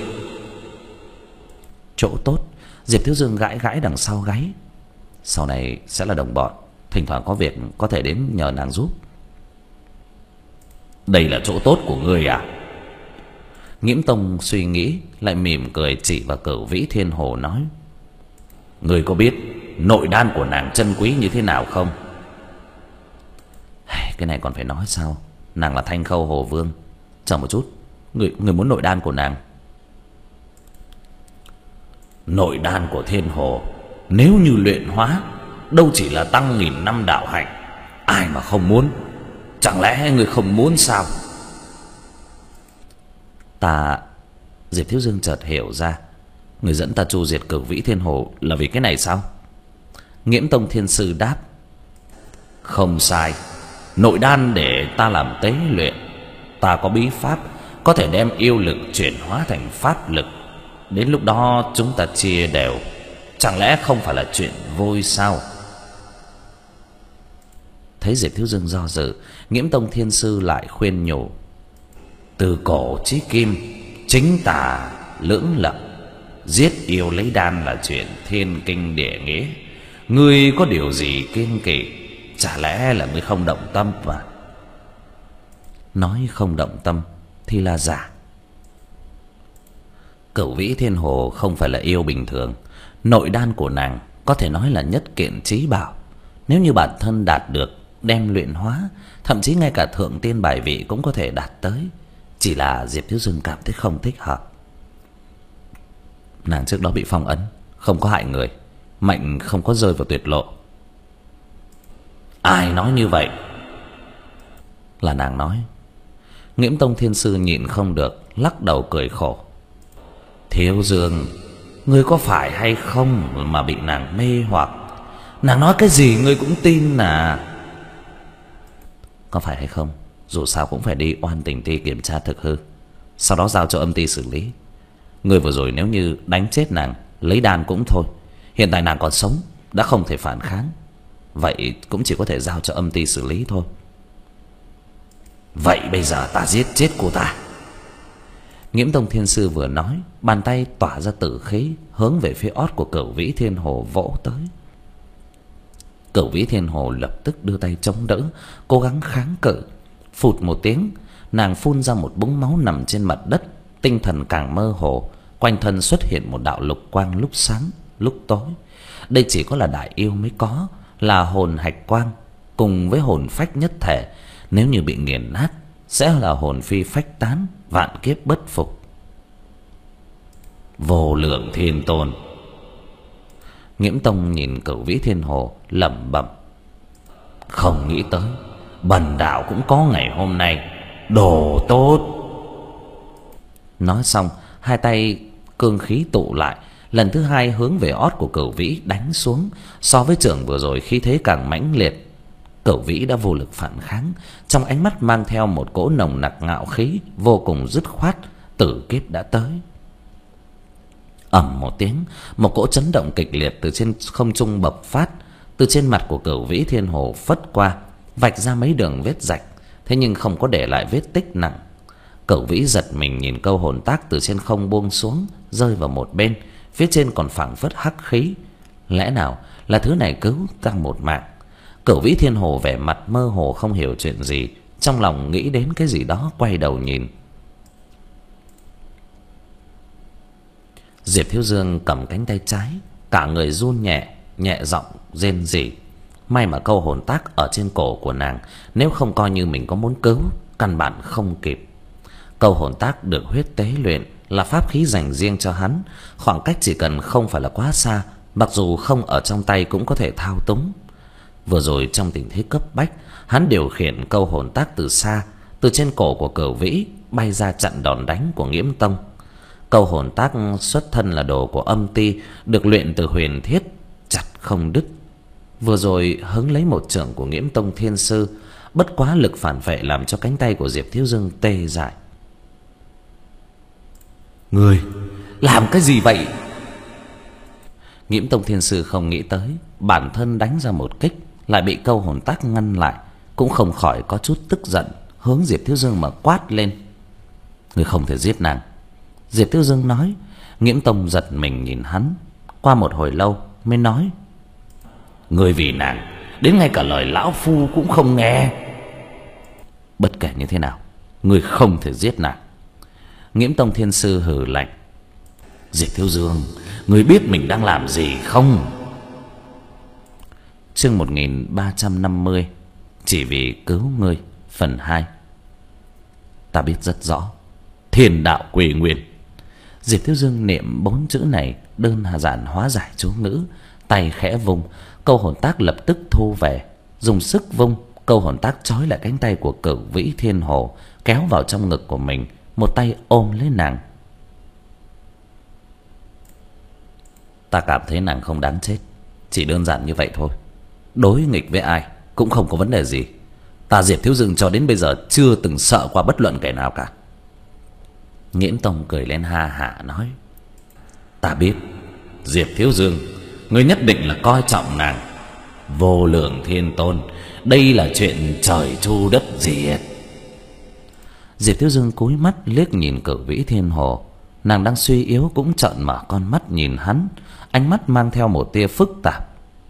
Speaker 1: Chỗ tốt? Diệp Thiếu Dương gãi gãi đằng sau gáy. Sau này sẽ là đồng bọn, thỉnh thoảng có việc có thể đến nhờ nàng giúp. Đây là chỗ tốt của ngươi à? Nghiễm Tông suy nghĩ, lại mỉm cười chỉ vào Cửu Vĩ Thiên Hồ nói: ngươi có biết nội đan của nàng chân quý như thế nào không? Cái này còn phải nói sao? Nàng là Thanh Khâu Hồ Vương. Chờ một chút, người người muốn nội đan của nàng? Nội đan của Thiên Hồ nếu như luyện hóa, đâu chỉ là tăng nghìn năm đạo hạnh, ai mà không muốn? Chẳng lẽ người không muốn sao? Ta... Diệp Thiếu Dương chợt hiểu ra, người dẫn ta chu diệt Cửu Vĩ Thiên Hồ là vì cái này sao? Nghiễm Tông Thiên Sư đáp: không sai, nội đan để ta làm tế luyện. Ta có bí pháp có thể đem yêu lực chuyển hóa thành pháp lực. Đến lúc đó chúng ta chia đều, chẳng lẽ không phải là chuyện vui sao? Thấy Diệp Thiếu Dương do dự, Nghiễm Tông Thiên Sư lại khuyên nhủ: từ cổ chí kim, chính tà lưỡng lập, giết yêu lấy đan là chuyện thiên kinh địa nghĩa. Ngươi có điều gì kiêng kỵ? Chả lẽ là ngươi không động tâm mà? Nói không động tâm thì là giả. Cửu Vĩ Thiên Hồ không phải là yêu bình thường. Nội đan của nàng có thể nói là nhất kiện chí bảo. Nếu như bản thân đạt được, đem luyện hóa, thậm chí ngay cả thượng tiên bài vị cũng có thể đạt tới. Chỉ là Diệp Thiếu Dương cảm thấy không thích hợp. Nàng trước đó bị phong ấn, không có hại người, mệnh không có rơi vào tuyệt lộ. Ai nói như vậy? Là nàng nói. Nghiễm Tông Thiên Sư nhịn không được, lắc đầu cười khổ: Thiếu Dương, ngươi có phải hay không mà bị nàng mê hoặc? Nàng nói cái gì ngươi cũng tin à? Có phải hay không, dù sao cũng phải đi oan tình ti kiểm tra thực hư, sau đó giao cho âm ti xử lý. Ngươi vừa rồi nếu như đánh chết nàng, lấy đan cũng thôi. Hiện tại nàng còn sống, đã không thể phản kháng, vậy cũng chỉ có thể giao cho âm ti xử lý thôi. Vậy bây giờ ta giết chết cô ta. Nghiễm Tông Thiên Sư vừa nói, bàn tay tỏa ra tử khí, hướng về phía ót của Cửu Vĩ Thiên Hồ vỗ tới. Cửu Vĩ Thiên Hồ lập tức đưa tay chống đỡ, cố gắng kháng cự. Phụt một tiếng, nàng phun ra một búng máu nằm trên mặt đất, tinh thần càng mơ hồ, quanh thân xuất hiện một đạo lục quang, lúc sáng lúc tối. Đây chỉ có là đại yêu mới có, là hồn hạch quang cùng với hồn phách nhất thể. Nếu như bị nghiền nát, sẽ là hồn phi phách tán, vạn kiếp bất phục. Vô lượng thiên tôn. Nghiễm Tông nhìn Cửu Vĩ Thiên Hồ lẩm bẩm: không nghĩ tới bần đạo cũng có ngày hôm nay, đồ tốt. Nói xong, hai tay cương khí tụ lại, lần thứ hai hướng về ót của Cửu Vĩ đánh xuống. So với chưởng vừa rồi, khí thế càng mãnh liệt. Cửu Vĩ đã vô lực phản kháng, trong ánh mắt mang theo một cỗ nồng nặc ngạo khí vô cùng dứt khoát. Tử kiếp đã tới. Ầm một tiếng, một cỗ chấn động kịch liệt từ trên không trung bộc phát, từ trên mặt của Cửu Vĩ Thiên Hồ phất qua, vạch ra mấy đường vết rạch, thế nhưng không có để lại vết tích nặng. Cửu Vĩ giật mình nhìn câu hồn tác từ trên không buông xuống, rơi vào một bên, phía trên còn phảng phất hắc khí. Lẽ nào là thứ này cứu ta một mạng? Cửu Vĩ Thiên Hồ vẻ mặt mơ hồ không hiểu chuyện gì, trong lòng nghĩ đến cái gì đó, quay đầu nhìn. Diệp Thiếu Dương cầm cánh tay trái, cả người run nhẹ, nhẹ giọng rên rỉ. May mà câu hồn tác ở trên cổ của nàng, nếu không coi như mình có muốn cứu, căn bản không kịp. Câu hồn tác được huyết tế luyện, là pháp khí dành riêng cho hắn, khoảng cách chỉ cần không phải là quá xa, mặc dù không ở trong tay cũng có thể thao túng. Vừa rồi trong tình thế cấp bách, hắn điều khiển câu hồn tác từ xa, từ trên cổ của Cửu Vĩ bay ra chặn đòn đánh của Nghiễm Tông. Câu hồn tác xuất thân là đồ của âm ti, được luyện từ huyền thiết, chặt không đứt. Vừa rồi hứng lấy một chưởng của Nghiễm Tông Thiên Sư, bất quá lực phản vệ làm cho cánh tay của Diệp Thiếu Dương tê dại. Người làm cái gì vậy? Nghiễm Tông Thiên Sư không nghĩ tới bản thân đánh ra một kích lại bị Câu Hồn Tác ngăn lại, cũng không khỏi có chút tức giận, hướng Diệp Thiếu Dương mà quát lên. Người không thể giết nàng. Diệp Thiếu Dương nói. Nghiễm Tông giật mình nhìn hắn, qua một hồi lâu mới nói. Người vì nàng đến ngay cả lời lão phu cũng không nghe. Bất kể như thế nào, người không thể giết nàng. Nghiễm Tông Thiên Sư hừ lạnh. Diệp Thiếu Dương, người biết mình đang làm gì không? Chương một nghìn ba trăm năm mươi. Chỉ vì cứu ngươi, phần hai. Ta biết rất rõ. Thiên đạo quỷ nguyên. Diệp Thiếu Dương niệm bốn chữ này đơn giản hóa giải chú ngữ, tay khẽ vung, Câu Hồn Tác lập tức thu về, dùng sức vung, Câu Hồn Tác trói lại cánh tay của Cửu Vĩ Thiên Hồ, kéo vào trong ngực của mình, một tay ôm lấy nàng. Ta cảm thấy nàng không đáng chết, chỉ đơn giản như vậy thôi. Đối nghịch với ai cũng không có vấn đề gì. Ta Diệp Thiếu Dương cho đến bây giờ chưa từng sợ qua bất luận kẻ nào cả. Nghiễm Tông cười lên ha hả nói. Ta biết Diệp Thiếu Dương, ngươi nhất định là coi trọng nàng. Vô lượng thiên tôn, đây là chuyện trời chu đất diệt. Diệp Thiếu Dương cúi mắt liếc nhìn Cửu Vĩ Thiên Hồ. Nàng đang suy yếu cũng trợn mở con mắt nhìn hắn, ánh mắt mang theo một tia phức tạp.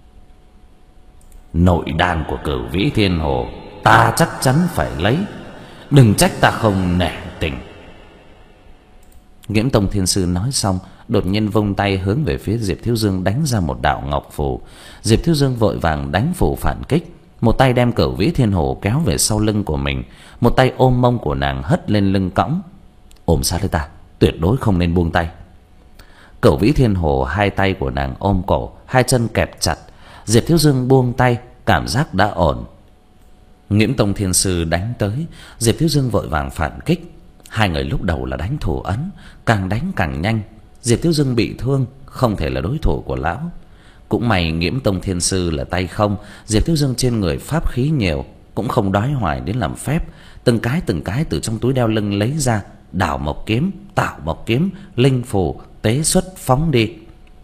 Speaker 1: Nội đan của Cửu Vĩ Thiên Hồ ta chắc chắn phải lấy, đừng trách ta không nể tình. Nghiễm Tông Thiên Sư nói xong, đột nhiên vung tay hướng về phía Diệp Thiếu Dương đánh ra một đạo ngọc phù. Diệp Thiếu Dương vội vàng đánh phù phản kích, một tay đem Cửu Vĩ Thiên Hồ kéo về sau lưng của mình, một tay ôm mông của nàng hất lên lưng cõng. Ôm sát lấy ta, tuyệt đối không nên buông tay. Cửu Vĩ Thiên Hồ hai tay của nàng ôm cổ, hai chân kẹp chặt. Diệp Thiếu Dương buông tay, cảm giác đã ổn. Nghiễm Tông Thiên Sư đánh tới, Diệp Thiếu Dương vội vàng phản kích. Hai người lúc đầu là đánh thủ ấn, càng đánh càng nhanh. Diệp Thiếu Dương bị thương, không thể là đối thủ của lão. Cũng may Nghiễm Tông Thiên Sư là tay không, Diệp Thiếu Dương trên người pháp khí nhiều, cũng không đói hoài đến làm phép. Từng cái từng cái từ trong túi đeo lưng lấy ra, đảo mộc kiếm, tạo mộc kiếm, linh phù, tế xuất phóng đi.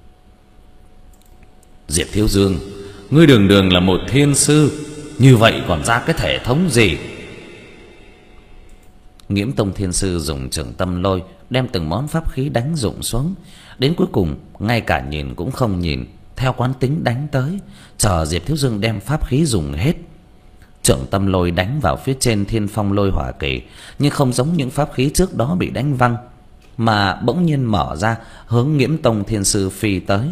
Speaker 1: Diệp Thiếu Dương, ngươi đường đường là một thiên sư, như vậy còn ra cái thể thống gì? Nghiễm Tông Thiên Sư dùng Trường Tâm Lôi đem từng món pháp khí đánh rụng xuống, đến cuối cùng ngay cả nhìn cũng không nhìn, theo quán tính đánh tới, chờ Diệp Thiếu Dương đem pháp khí dùng hết. Trường Tâm Lôi đánh vào phía trên Thiên Phong Lôi Hỏa Kỳ, nhưng không giống những pháp khí trước đó bị đánh văng, mà bỗng nhiên mở ra hướng Nghiễm Tông Thiên Sư phi tới.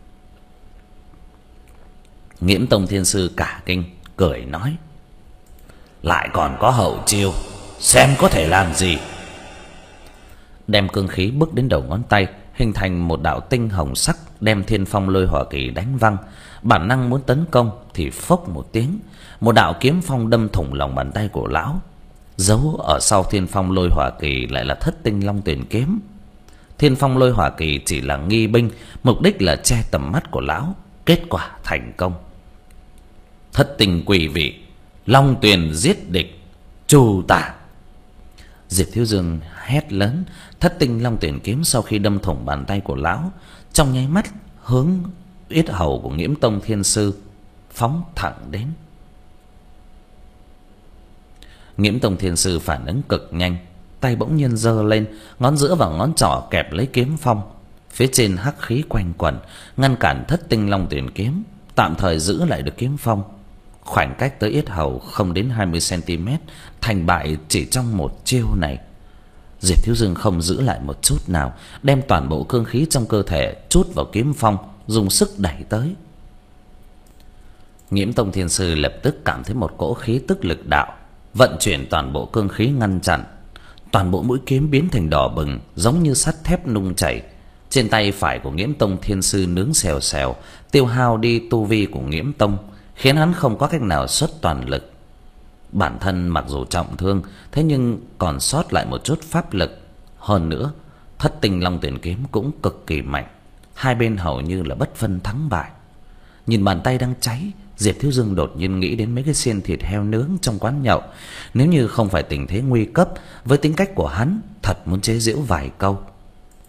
Speaker 1: Nghiễm Tông Thiên Sư cả kinh, cười nói. Lại còn có hậu chiêu, xem có thể làm gì. Đem cương khí bước đến đầu ngón tay, hình thành một đạo tinh hồng sắc, đem Thiên Phong Lôi Hỏa Kỳ đánh văng. Bản năng muốn tấn công thì phốc một tiếng, một đạo kiếm phong đâm thủng lòng bàn tay của lão. Giấu ở sau Thiên Phong Lôi Hỏa Kỳ lại là Thất Tinh Long Tuyền kiếm. Thiên Phong Lôi Hỏa Kỳ chỉ là nghi binh, mục đích là che tầm mắt của lão. Kết quả thành công. Thất Tinh Quỷ Vị, Long Tuyền giết địch, trù tả. Diệp Thiếu Dương hét lớn, Thất Tinh Long Tuyền kiếm sau khi đâm thủng bàn tay của lão, trong nháy mắt hướng yết hầu của Nghiễm Tông Thiên Sư phóng thẳng đến. Nghiễm Tông Thiên Sư phản ứng cực nhanh, tay bỗng nhiên giơ lên, ngón giữa và ngón trỏ kẹp lấy kiếm phong. Phía trên hắc khí quanh quẩn, ngăn cản Thất Tinh Long Tuyền kiếm, tạm thời giữ lại được kiếm phong. Khoảng cách tới yết hầu không đến hai mươi xăng-ti-mét, thành bại chỉ trong một chiêu này. Diệp Thiếu Dương không giữ lại một chút nào, đem toàn bộ cương khí trong cơ thể trút vào kiếm phong, dùng sức đẩy tới. Nghiễm Tông Thiên Sư lập tức cảm thấy một cỗ khí tức lực đạo, vận chuyển toàn bộ cương khí ngăn chặn. Toàn bộ mũi kiếm biến thành đỏ bừng, giống như sắt thép nung chảy. Trên tay phải của Nghiễm Tông Thiên Sư nướng xèo xèo, tiêu hao đi tu vi của Nghiễm Tông, khiến hắn không có cách nào xuất toàn lực. Bản thân mặc dù trọng thương, thế nhưng còn sót lại một chút pháp lực. Hơn nữa, Thất Tinh Long Tuyền kiếm cũng cực kỳ mạnh, hai bên hầu như là bất phân thắng bại. Nhìn bàn tay đang cháy, Diệp Thiếu Dương đột nhiên nghĩ đến mấy cái xiên thịt heo nướng trong quán nhậu. Nếu như không phải tình thế nguy cấp, với tính cách của hắn, thật muốn chế giễu vài câu.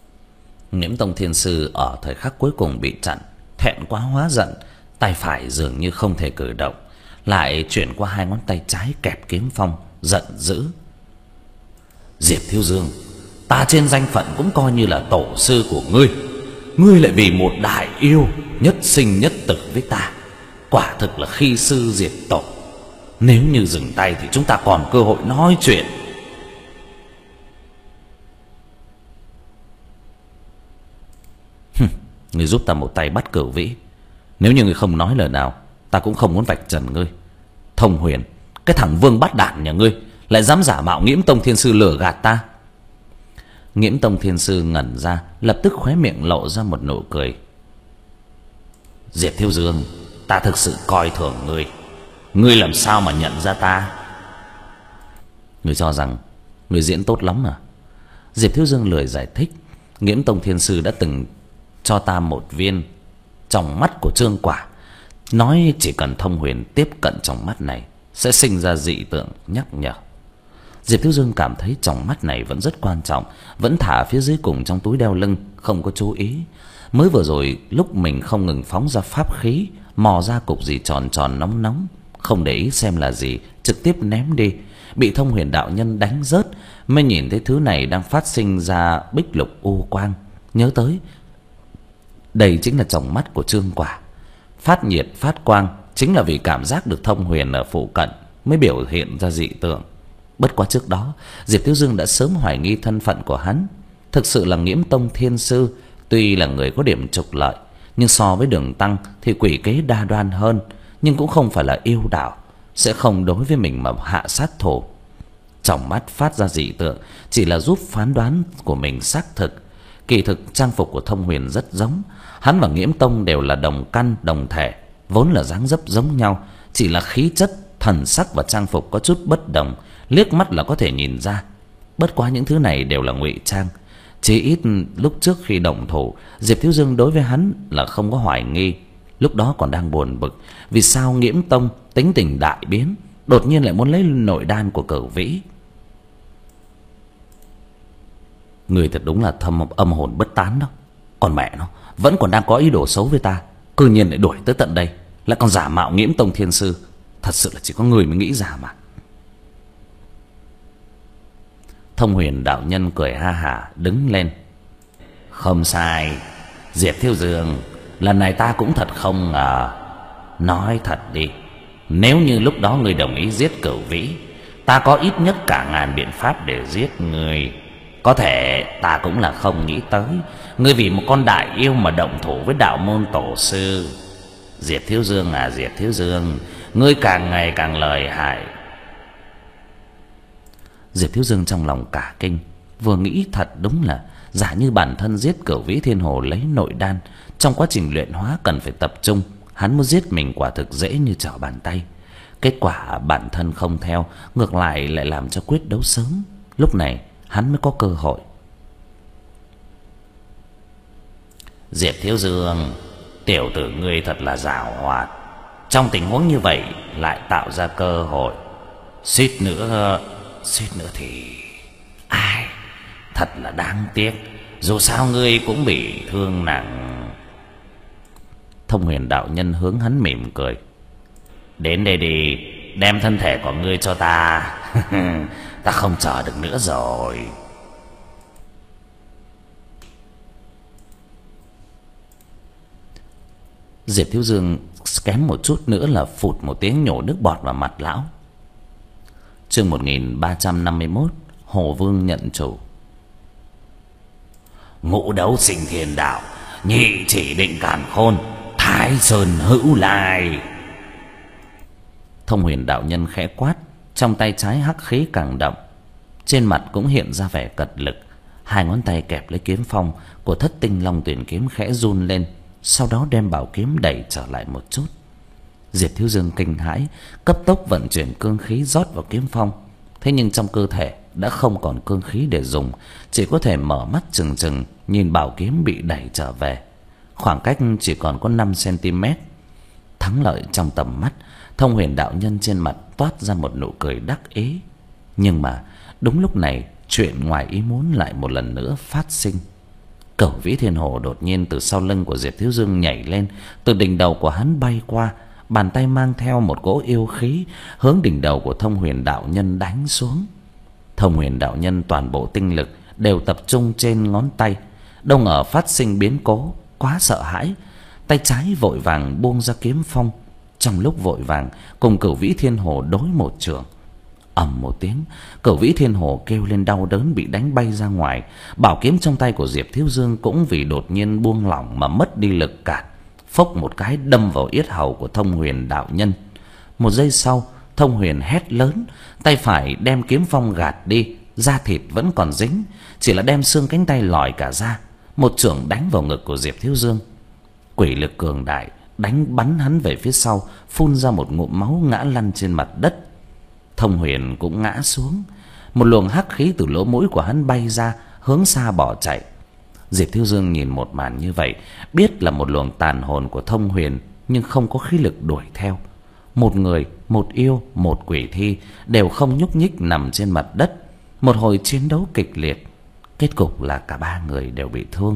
Speaker 1: Nghiễm Tông Thiên Sư ở thời khắc cuối cùng bị chặn, thẹn quá hóa giận, tay phải dường như không thể cử động, lại chuyển qua hai ngón tay trái kẹp kiếm phong, giận dữ: Diệp Thiếu Dương, ta trên danh phận cũng coi như là tổ sư của ngươi, ngươi lại vì một đại yêu nhất sinh nhất tử với ta, quả thực là khi sư diệt tổ. Nếu như dừng tay thì chúng ta còn cơ hội nói chuyện. Ngươi giúp ta một tay bắt Cửu Vĩ, nếu như ngươi không nói lời nào, ta cũng không muốn vạch trần ngươi. Thông Huyền, cái thằng vương bắt đạn nhà ngươi lại dám giả mạo Nghiễm Tông Thiên Sư lừa gạt ta. Nghiễm Tông Thiên Sư ngẩn ra, lập tức khóe miệng lộ ra một nụ cười: Diệp Thiếu Dương, ta thực sự coi thường ngươi, ngươi làm sao mà nhận ra ta? Ngươi cho rằng ngươi diễn tốt lắm à? Diệp Thiếu Dương lười giải thích. Nghiễm Tông Thiên Sư đã từng cho ta một viên trong mắt của Trương Quả, nói chỉ cần Thông Huyền tiếp cận trong mắt này sẽ sinh ra dị tượng nhắc nhở. Diệp Thiếu Dương cảm thấy trong mắt này vẫn rất quan trọng, vẫn thả phía dưới cùng trong túi đeo lưng, không có chú ý. Mới vừa rồi lúc mình không ngừng phóng ra pháp khí, mò ra cục gì tròn tròn nóng nóng, không để ý xem là gì, trực tiếp ném đi, bị Thông Huyền đạo nhân đánh rớt, mới nhìn thấy thứ này đang phát sinh ra bích lục u quang, nhớ tới đây chính là tròng mắt của Trương Quả. Phát nhiệt phát quang chính là vì cảm giác được Thông Huyền ở phụ cận mới biểu hiện ra dị tượng. Bất quá trước đó Diệp Thiếu Dương đã sớm hoài nghi thân phận của hắn. Thực sự là Nghiễm Tông Thiên Sư tuy là người có điểm trục lợi, nhưng so với Đường Tăng thì quỷ kế đa đoan hơn, nhưng cũng không phải là yêu đạo, sẽ không đối với mình mà hạ sát thủ. Trong mắt phát ra dị tượng chỉ là giúp phán đoán của mình xác thực. Kỳ thực trang phục của Thông Huyền rất giống, hắn và Nghiễm Tông đều là đồng căn đồng thể, vốn là dáng dấp giống nhau, chỉ là khí chất, thần sắc và trang phục có chút bất đồng, liếc mắt là có thể nhìn ra. Bất quá những thứ này đều là ngụy trang, chỉ ít lúc trước khi động thủ, Diệp Thiếu Dương đối với hắn là không có hoài nghi. Lúc đó còn đang buồn bực vì sao Nghiễm Tông tính tình đại biến, đột nhiên lại muốn lấy nội đan của Cửu Vĩ. Người thật đúng là thâm âm hồn bất tán đó. Còn mẹ nó vẫn còn đang có ý đồ xấu với ta, cư nhiên lại đuổi tới tận đây, lại còn giả mạo Nghiễm Tông Thiên Sư. Thật sự là chỉ có người mới nghĩ ra mà. Thông Huyền đạo nhân cười ha hả đứng lên: Không sai, Diệp Thiếu Dương, lần này ta cũng thật không ngờ. Nói thật đi, nếu như lúc đó ngươi đồng ý giết Cửu Vĩ, ta có ít nhất cả ngàn biện pháp để giết ngươi. Có thể ta cũng là không nghĩ tới ngươi vì một con đại yêu mà động thủ với đạo môn tổ sư. Diệp Thiếu Dương à, Diệp Thiếu Dương, ngươi càng ngày càng lợi hại. Diệp Thiếu Dương trong lòng cả kinh, vừa nghĩ thật đúng là giả như bản thân giết Cửu Vĩ Thiên Hồ lấy nội đan, trong quá trình luyện hóa cần phải tập trung, hắn muốn giết mình quả thực dễ như trở bàn tay. Kết quả bản thân không theo, ngược lại lại làm cho quyết đấu sớm. Lúc này hắn mới có cơ hội. Diệp Thiếu Dương, tiểu tử ngươi thật là giàu hoạt, trong tình huống như vậy lại tạo ra cơ hội. Suýt nữa Suýt nữa thì ai, thật là đáng tiếc. Dù sao ngươi cũng bị thương nặng. Thông Huyền đạo nhân hướng hắn mỉm cười: Đến đây đi, đem thân thể của ngươi cho ta. Ta không chờ được nữa rồi. Diệp Thiếu Dương kém một chút nữa là phụt một tiếng nhổ nước bọt vào mặt lão. Chương một nghìn ba trăm năm mươi mốt, Hồ Vương nhận chủ. Ngũ đấu sinh thiên đạo, nhị chỉ định càn khôn, Thái Sơn hữu lai. Thông Huyền đạo nhân khẽ quát, trong tay trái hắc khí càng động, trên mặt cũng hiện ra vẻ cật lực. Hai ngón tay kẹp lấy kiếm phong của Thất Tinh Long Tuyển kiếm khẽ run lên, sau đó đem bảo kiếm đẩy trở lại một chút. Diệp Thiếu Dương kinh hãi, cấp tốc vận chuyển cương khí rót vào kiếm phong. Thế nhưng trong cơ thể đã không còn cương khí để dùng, chỉ có thể mở mắt trừng trừng nhìn bảo kiếm bị đẩy trở về. Khoảng cách chỉ còn có năm xăng-ti-mét. Thắng lợi trong tầm mắt, Thông Huyền đạo nhân trên mặt toát ra một nụ cười đắc ý. Nhưng mà đúng lúc này, chuyện ngoài ý muốn lại một lần nữa phát sinh. Cẩu Vĩ Thiên Hồ đột nhiên từ sau lưng của Diệp Thiếu Dương nhảy lên, từ đỉnh đầu của hắn bay qua, bàn tay mang theo một cỗ yêu khí hướng đỉnh đầu của Thông Huyền đạo nhân đánh xuống. Thông Huyền đạo nhân toàn bộ tinh lực đều tập trung trên ngón tay, đâu ngờ phát sinh biến cố, quá sợ hãi, tay trái vội vàng buông ra kiếm phong, trong lúc vội vàng cùng Cẩu Vĩ Thiên Hồ đối một chưởng. Ầm một tiếng, Cẩu Vĩ Thiên Hồ kêu lên đau đớn, bị đánh bay ra ngoài. Bảo kiếm trong tay của Diệp Thiếu Dương cũng vì đột nhiên buông lỏng mà mất đi lực cản, phốc một cái đâm vào yết hầu của Thông Huyền đạo nhân. Một giây sau, Thông Huyền hét lớn, tay phải đem kiếm phong gạt đi, da thịt vẫn còn dính, chỉ là đem xương cánh tay lòi cả ra, một chưởng đánh vào ngực của Diệp Thiếu Dương. Quỷ lực cường đại đánh bắn hắn về phía sau, phun ra một ngụm máu ngã lăn trên mặt đất. Thông Huyền cũng ngã xuống, một luồng hắc khí từ lỗ mũi của hắn bay ra, hướng xa bỏ chạy. Diệp Thiếu Dương nhìn một màn như vậy, biết là một luồng tàn hồn của Thông Huyền, nhưng không có khí lực đuổi theo. Một người, một yêu, một quỷ thi đều không nhúc nhích nằm trên mặt đất. Một hồi chiến đấu kịch liệt, kết cục là cả ba người đều bị thương.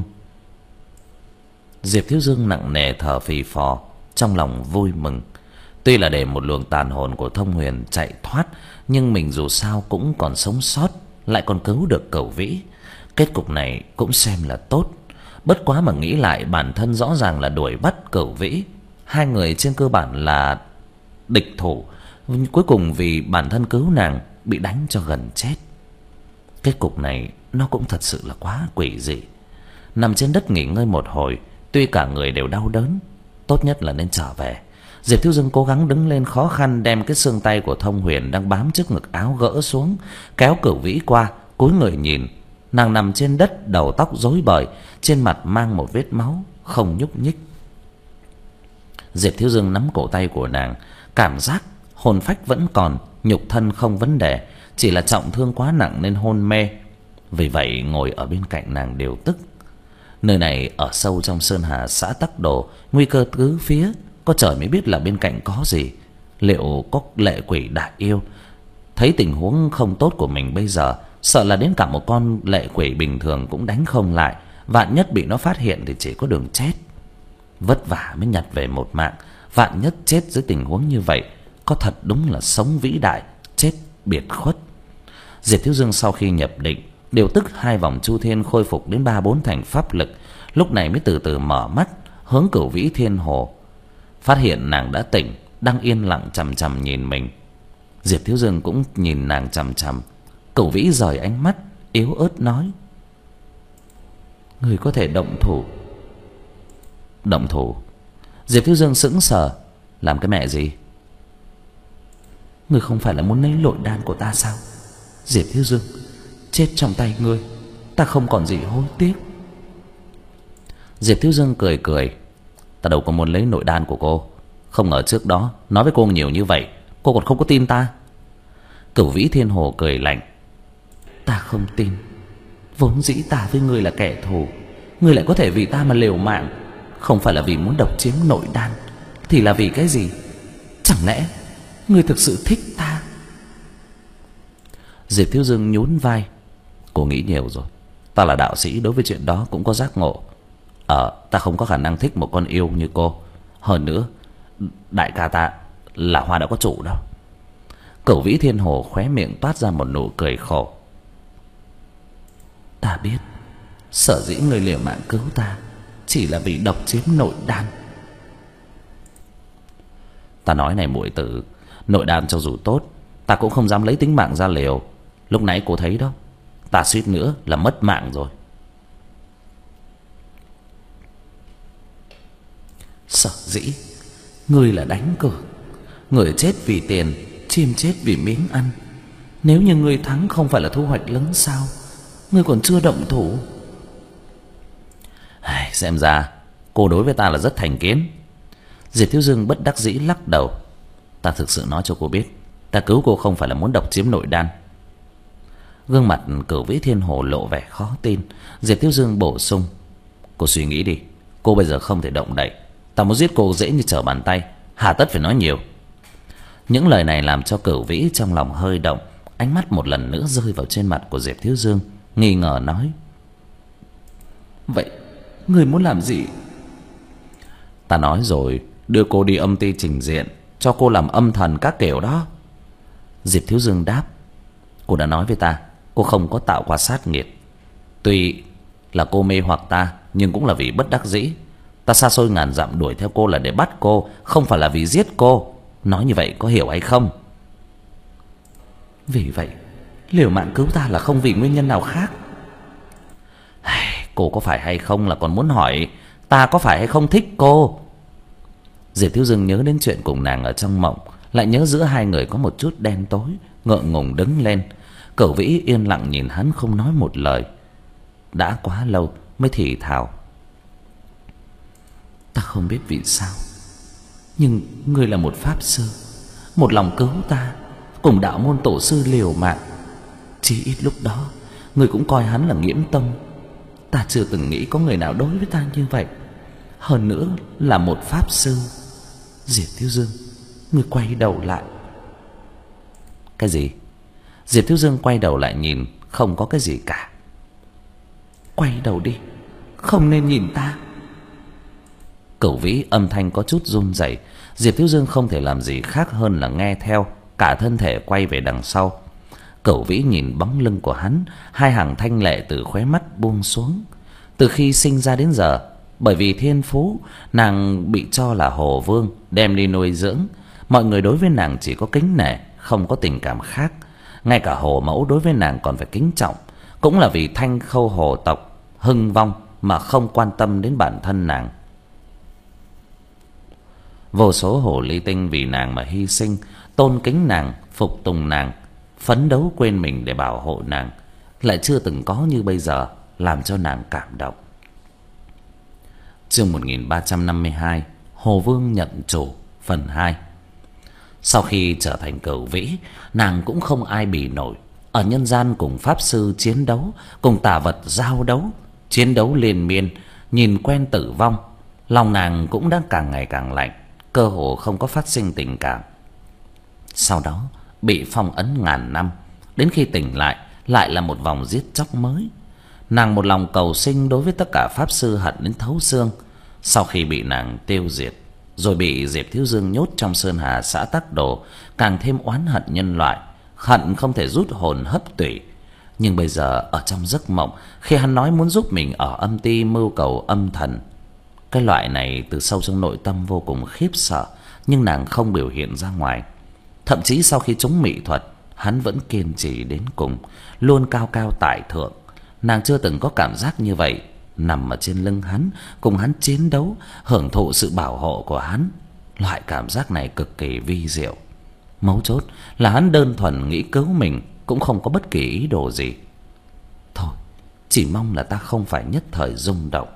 Speaker 1: Diệp Thiếu Dương nặng nề thở phì phò, trong lòng vui mừng. Tuy là để một luồng tàn hồn của Thông Huyền chạy thoát, nhưng mình dù sao cũng còn sống sót, lại còn cứu được Cẩu Vĩ. Kết cục này cũng xem là tốt. Bất quá mà nghĩ lại, bản thân rõ ràng là đuổi bắt Cẩu Vĩ, hai người trên cơ bản là địch thủ, cuối cùng vì bản thân cứu nàng bị đánh cho gần chết. Kết cục này nó cũng thật sự là quá quỷ dị. Nằm trên đất nghỉ ngơi một hồi, tuy cả người đều đau đớn, tốt nhất là nên trở về. Diệp Thiếu Dương cố gắng đứng lên, khó khăn đem cái xương tay của Thông Huyền đang bám trước ngực áo gỡ xuống, kéo Cẩu Vĩ qua, cúi người nhìn. Nàng nằm trên đất, đầu tóc rối bời, trên mặt mang một vết máu, không nhúc nhích. Diệp Thiếu Dương nắm cổ tay của nàng, cảm giác hồn phách vẫn còn, nhục thân không vấn đề, chỉ là trọng thương quá nặng nên hôn mê. Vì vậy ngồi ở bên cạnh nàng điều tức. Nơi này ở sâu trong sơn hà xã Tắc Đồ, nguy cơ tứ phía, có trời mới biết là bên cạnh có gì. Liệu có lệ quỷ đại yêu? Thấy tình huống không tốt của mình bây giờ, sợ là đến cả một con lệ quỷ bình thường cũng đánh không lại. Vạn nhất bị nó phát hiện thì chỉ có đường chết. Vất vả mới nhặt về một mạng, vạn nhất chết dưới tình huống như vậy, có thật đúng là sống vĩ đại, chết biệt khuất. Diệp Thiếu Dương sau khi nhập định, điều tức hai vòng chu thiên, khôi phục đến ba bốn thành pháp lực, lúc này mới từ từ mở mắt, hướng Cẩu Vĩ Thiên Hồ. Phát hiện nàng đã tỉnh, đang yên lặng chằm chằm nhìn mình. Diệp Thiếu Dương cũng nhìn nàng chằm chằm. Cẩu Vĩ rời ánh mắt, yếu ớt nói: "Người có thể động thủ." Động thủ? Diệp Thiếu Dương sững sờ. Làm cái mẹ gì? Người không phải là muốn lấy nội đan của ta sao? Diệp Thiếu Dương, chết trong tay ngươi, ta không còn gì hối tiếc. Diệp Thiếu Dương cười cười: Ta đâu có muốn lấy nội đan của cô. Không ngờ trước đó nói với cô nhiều như vậy, cô còn không có tin ta. Cẩu Vĩ Thiên Hồ cười lạnh: Ta không tin. Vốn dĩ ta với ngươi là kẻ thù, ngươi lại có thể vì ta mà liều mạng. Không phải là vì muốn độc chiếm nội đan thì là vì cái gì? Chẳng lẽ ngươi thực sự thích ta? Diệp Thiếu Dương nhún vai: Cô nghĩ nhiều rồi. Ta là đạo sĩ, đối với chuyện đó cũng có giác ngộ. Ờ, ta không có khả năng thích một con yêu như cô. Hơn nữa, đại ca ta là hoa đã có chủ đâu. Cẩu Vĩ Thiên Hồ khóe miệng toát ra một nụ cười khổ: Ta biết, sở dĩ người liều mạng cứu ta chỉ là vì độc chiếm nội đan. Ta nói này muội tử, nội đan cho dù tốt, ta cũng không dám lấy tính mạng ra liều. Lúc nãy cô thấy đó, ta suýt nữa là mất mạng rồi. Sở dĩ ngươi là đánh cược, người chết vì tiền, chim chết vì miếng ăn. Nếu như ngươi thắng không phải là thu hoạch lớn sao? Ngươi còn chưa động thủ. Ai, xem ra cô đối với ta là rất thành kiến. Diệp Thiếu Dương bất đắc dĩ lắc đầu: Ta thực sự nói cho cô biết, ta cứu cô không phải là muốn độc chiếm nội đan. Gương mặt Cẩu Vĩ Thiên Hồ lộ vẻ khó tin. Diệp Thiếu Dương bổ sung: Cô suy nghĩ đi, cô bây giờ không thể động đậy. Ta muốn giết cô dễ như trở bàn tay, hà tất phải nói nhiều. Những lời này làm cho Cẩu Vĩ trong lòng hơi động, ánh mắt một lần nữa rơi vào trên mặt của Diệp Thiếu Dương, nghi ngờ nói: Vậy người muốn làm gì? Ta nói rồi, đưa cô đi âm ty trình diện, cho cô làm âm thần các kiểu đó. Diệp Thiếu Dương đáp. Cô đã nói với ta cô không có tạo qua sát nghiệt. Tuy là cô mê hoặc ta, nhưng cũng là vì bất đắc dĩ. Ta xa xôi ngàn dặm đuổi theo cô là để bắt cô, không phải là vì giết cô. Nói như vậy có hiểu hay không? Vì vậy liều mạng cứu ta là không vì nguyên nhân nào khác. Cô có phải hay không là còn muốn hỏi ta có phải hay không thích cô. Diệp Thiếu Dương nhớ đến chuyện cùng nàng ở trong mộng, lại nhớ giữa hai người có một chút đen tối, ngượng ngùng đứng lên. Cửu Vĩ yên lặng nhìn hắn không nói một lời. Đã quá lâu mới thì thào. Ta không biết vì sao, nhưng ngươi là một pháp sư, một lòng cứu ta, cùng đạo môn tổ sư liều mạng. Chỉ ít lúc đó ngươi cũng coi hắn là Nghiễm Tông. Ta chưa từng nghĩ có người nào đối với ta như vậy, hơn nữa là một pháp sư. Diệp Thiếu Dương, ngươi quay đầu lại. Cái gì? Diệp Thiếu Dương quay đầu lại nhìn, không có cái gì cả. Quay đầu đi, không nên nhìn ta. Cửu Vĩ âm thanh có chút run rẩy. Diệp Thiếu Dương không thể làm gì khác hơn là nghe theo, cả thân thể quay về đằng sau. Cửu Vĩ nhìn bóng lưng của hắn, hai hàng thanh lệ từ khóe mắt buông xuống. Từ khi sinh ra đến giờ, bởi vì thiên phú, nàng bị cho là hồ vương, đem đi nuôi dưỡng. Mọi người đối với nàng chỉ có kính nể, không có tình cảm khác. Ngay cả hồ mẫu đối với nàng còn phải kính trọng. Cũng là vì Thanh Khâu hồ tộc hưng vong mà không quan tâm đến bản thân nàng. Vô số hồ ly tinh vì nàng mà hy sinh, tôn kính nàng, phục tùng nàng, phấn đấu quên mình để bảo hộ nàng, lại chưa từng có như bây giờ, làm cho nàng cảm động. Chương một nghìn ba trăm năm mươi hai, Hồ Vương nhận chủ, phần hai. Sau khi trở thành Cửu Vĩ, nàng cũng không ai bì nổi. Ở nhân gian cùng pháp sư chiến đấu, cùng tà vật giao đấu, chiến đấu liên miên, nhìn quen tử vong, lòng nàng cũng đang càng ngày càng lạnh, cơ hồ không có phát sinh tình cảm. Sau đó bị phong ấn ngàn năm, đến khi tỉnh lại lại là một vòng giết chóc mới. Nàng một lòng cầu sinh đối với tất cả pháp sư hận đến thấu xương. Sau khi bị nàng tiêu diệt, rồi bị Diệp Thiếu Dương nhốt trong sơn hà xã Tắc Đồ, càng thêm oán hận nhân loại, hận không thể rút hồn hấp tủy. Nhưng bây giờ ở trong giấc mộng, khi hắn nói muốn giúp mình ở âm ty mưu cầu âm thần, cái loại này từ sâu trong nội tâm vô cùng khiếp sợ, nhưng nàng không biểu hiện ra ngoài. Thậm chí sau khi trúng mị thuật, hắn vẫn kiên trì đến cùng, luôn cao cao tại thượng. Nàng chưa từng có cảm giác như vậy, nằm ở trên lưng hắn, cùng hắn chiến đấu, hưởng thụ sự bảo hộ của hắn. Loại cảm giác này cực kỳ vi diệu. Mấu chốt là hắn đơn thuần nghĩ cứu mình, cũng không có bất kỳ ý đồ gì. Thôi, chỉ mong là ta không phải nhất thời rung động.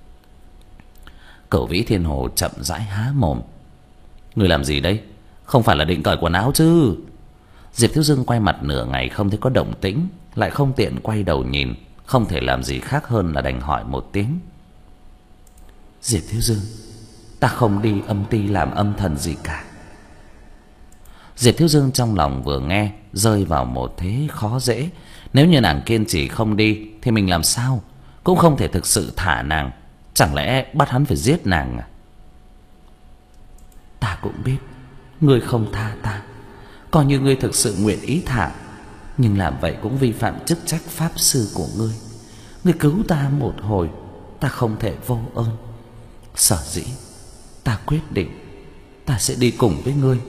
Speaker 1: Cửu Vĩ Thiên Hồ chậm rãi há mồm. Người làm gì đây? Không phải là định cởi quần áo chứ? Diệp Thiếu Dương quay mặt nửa ngày không thấy có động tĩnh, lại không tiện quay đầu nhìn, không thể làm gì khác hơn là đành hỏi một tiếng. Diệp Thiếu Dương, ta không đi âm ty làm âm thần gì cả. Diệp Thiếu Dương trong lòng vừa nghe rơi vào một thế khó dễ. Nếu như nàng kiên trì không đi thì mình làm sao? Cũng không thể thực sự thả nàng. Chẳng lẽ bắt hắn phải giết nàng à? Ta cũng biết ngươi không tha ta, coi như ngươi thực sự nguyện ý thả, nhưng làm vậy cũng vi phạm chức trách pháp sư của ngươi. Ngươi cứu ta một hồi, ta không thể vô ơn. Sở dĩ ta quyết định ta sẽ đi cùng với ngươi.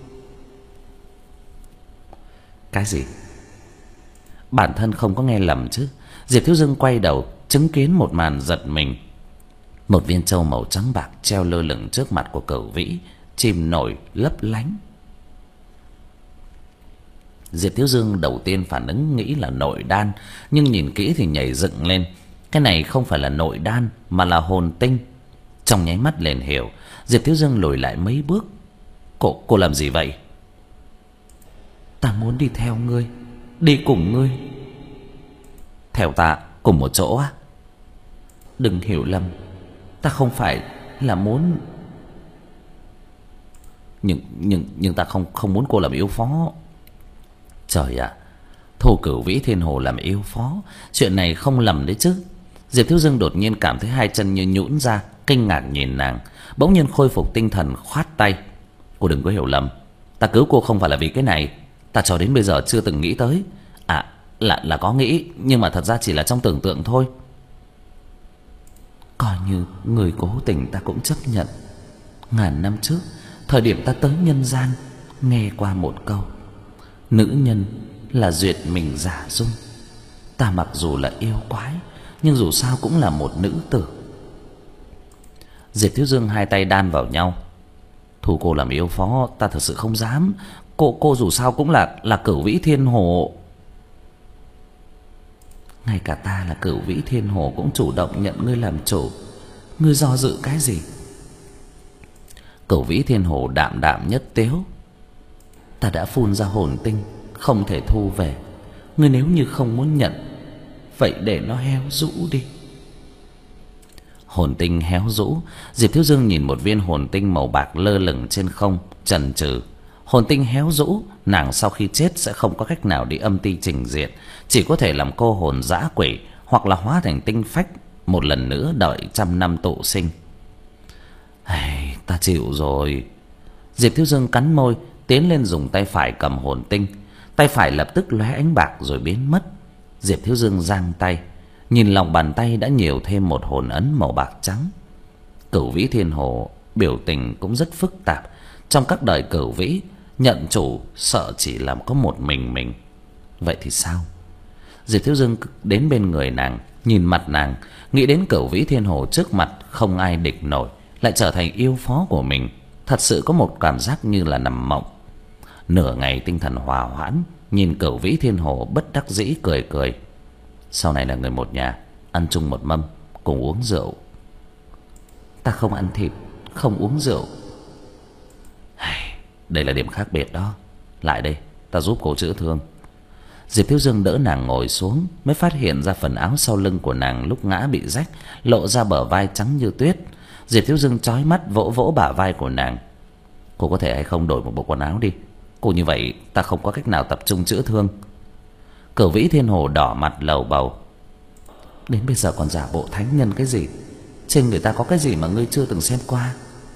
Speaker 1: Cái gì? Bản thân không có nghe lầm chứ? Diệp Thiếu Dương quay đầu chứng kiến một màn giật mình. Một viên châu màu trắng bạc treo lơ lửng trước mặt của Cửu Vĩ, chìm nổi lấp lánh. Diệp Thiếu Dương đầu tiên phản ứng nghĩ là nội đan, nhưng nhìn kỹ thì nhảy dựng lên. Cái này không phải là nội đan mà là hồn tinh. Trong nháy mắt liền hiểu, Diệp Thiếu Dương lùi lại mấy bước. Cô, cô làm gì vậy? Ta muốn đi theo ngươi, đi cùng ngươi. Theo ta cùng một chỗ á? Đừng hiểu lầm, ta không phải là muốn. Nhưng nhưng nhưng ta không không muốn cô làm yêu phó. Trời ạ, thu Cửu Vĩ Thiên Hồ làm yêu phó, chuyện này không lầm đấy chứ. Diệp Thiếu Dương đột nhiên cảm thấy hai chân như nhũn ra, kinh ngạc nhìn nàng, bỗng nhiên khôi phục tinh thần, khoát tay. Cô đừng có hiểu lầm, ta cứu cô không phải là vì cái này. Ta cho đến bây giờ chưa từng nghĩ tới. À, là là có nghĩ, nhưng mà thật ra chỉ là trong tưởng tượng thôi. Coi như người cố tình ta cũng chấp nhận. Ngàn năm trước, thời điểm ta tới nhân gian, nghe qua một câu: nữ nhân là duyệt mình giả dung. Ta mặc dù là yêu quái, nhưng dù sao cũng là một nữ tử. Diệp Thiếu Dương hai tay đan vào nhau. Thu cô làm yêu phó ta thật sự không dám. Cô cô dù sao cũng là là Cửu Vĩ Thiên Hồ. Ngay cả ta là Cửu Vĩ Thiên Hồ cũng chủ động nhận ngươi làm chủ. Ngươi do dự cái gì? Cửu Vĩ Thiên Hồ đạm đạm nhất tiếu. Ta đã phun ra hồn tinh, không thể thu về. Ngươi nếu như không muốn nhận, vậy để nó héo rũ đi. Hồn tinh héo rũ. Diệp Thiếu Dương nhìn một viên hồn tinh màu bạc lơ lửng trên không, chần chừ. Hồn tinh héo rũ, nàng sau khi chết sẽ không có cách nào đi âm ti trình diện, chỉ có thể làm cô hồn dã quỷ, hoặc là hóa thành tinh phách, một lần nữa đợi trăm năm tụ sinh. Ai, ta chịu rồi. Diệp Thiếu Dương cắn môi, tiến lên dùng tay phải cầm hồn tinh. Tay phải lập tức lóe ánh bạc rồi biến mất. Diệp Thiếu Dương giang tay, nhìn lòng bàn tay đã nhiều thêm một hồn ấn màu bạc trắng. Cửu Vĩ Thiên Hồ biểu tình cũng rất phức tạp. Trong các đời Cửu Vĩ, nhận chủ sợ chỉ làm có một mình mình. Vậy thì sao? Diệp Thiếu Dương đến bên người nàng, nhìn mặt nàng, nghĩ đến Cửu Vĩ Thiên Hồ trước mặt không ai địch nổi, lại trở thành yêu phó của mình. Thật sự có một cảm giác như là nằm mộng. Nửa ngày tinh thần hòa hoãn, nhìn Cửu Vĩ Thiên Hồ bất đắc dĩ cười cười. Sau này là người một nhà, ăn chung một mâm, cùng uống rượu. Ta không ăn thịt, không uống rượu. Đây là điểm khác biệt đó. Lại đây, ta giúp cô chữa thương. Diệp Thiếu Dương đỡ nàng ngồi xuống, mới phát hiện ra phần áo sau lưng của nàng lúc ngã bị rách, lộ ra bờ vai trắng như tuyết. Diệp Thiếu Dương chói mắt vỗ vỗ bả vai của nàng. Cô có thể hay không đổi một bộ quần áo đi? Cô như vậy ta không có cách nào tập trung chữa thương. Cửu Vĩ Thiên Hồ đỏ mặt lầu bầu. Đến bây giờ còn giả bộ thánh nhân cái gì? Trên người ta có cái gì mà ngươi chưa từng xem qua?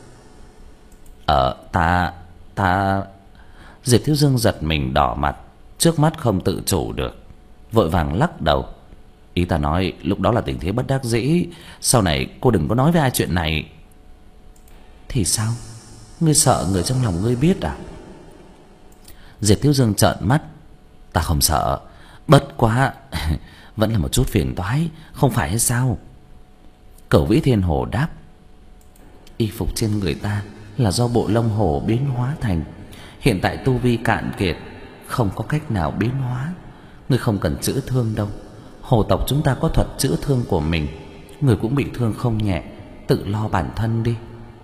Speaker 1: Ờ, ta... ta... Diệp Thiếu Dương giật mình đỏ mặt, trước mắt không tự chủ được, vội vàng lắc đầu. Ý ta nói lúc đó là tình thế bất đắc dĩ, sau này cô đừng có nói với ai chuyện này. Thì sao? Ngươi sợ người trong lòng ngươi biết à? Diệp Thiếu Dương trợn mắt. Ta không sợ, bất quá vẫn là một chút phiền toái, không phải hay sao? Cửu Vĩ Thiên Hồ đáp. Y phục trên người ta là do bộ lông hồ biến hóa thành. Hiện tại tu vi cạn kiệt, không có cách nào biến hóa. Ngươi không cần chữa thương đâu. Hồ tộc chúng ta có thuật chữa thương của mình. Ngươi cũng bị thương không nhẹ, tự lo bản thân đi.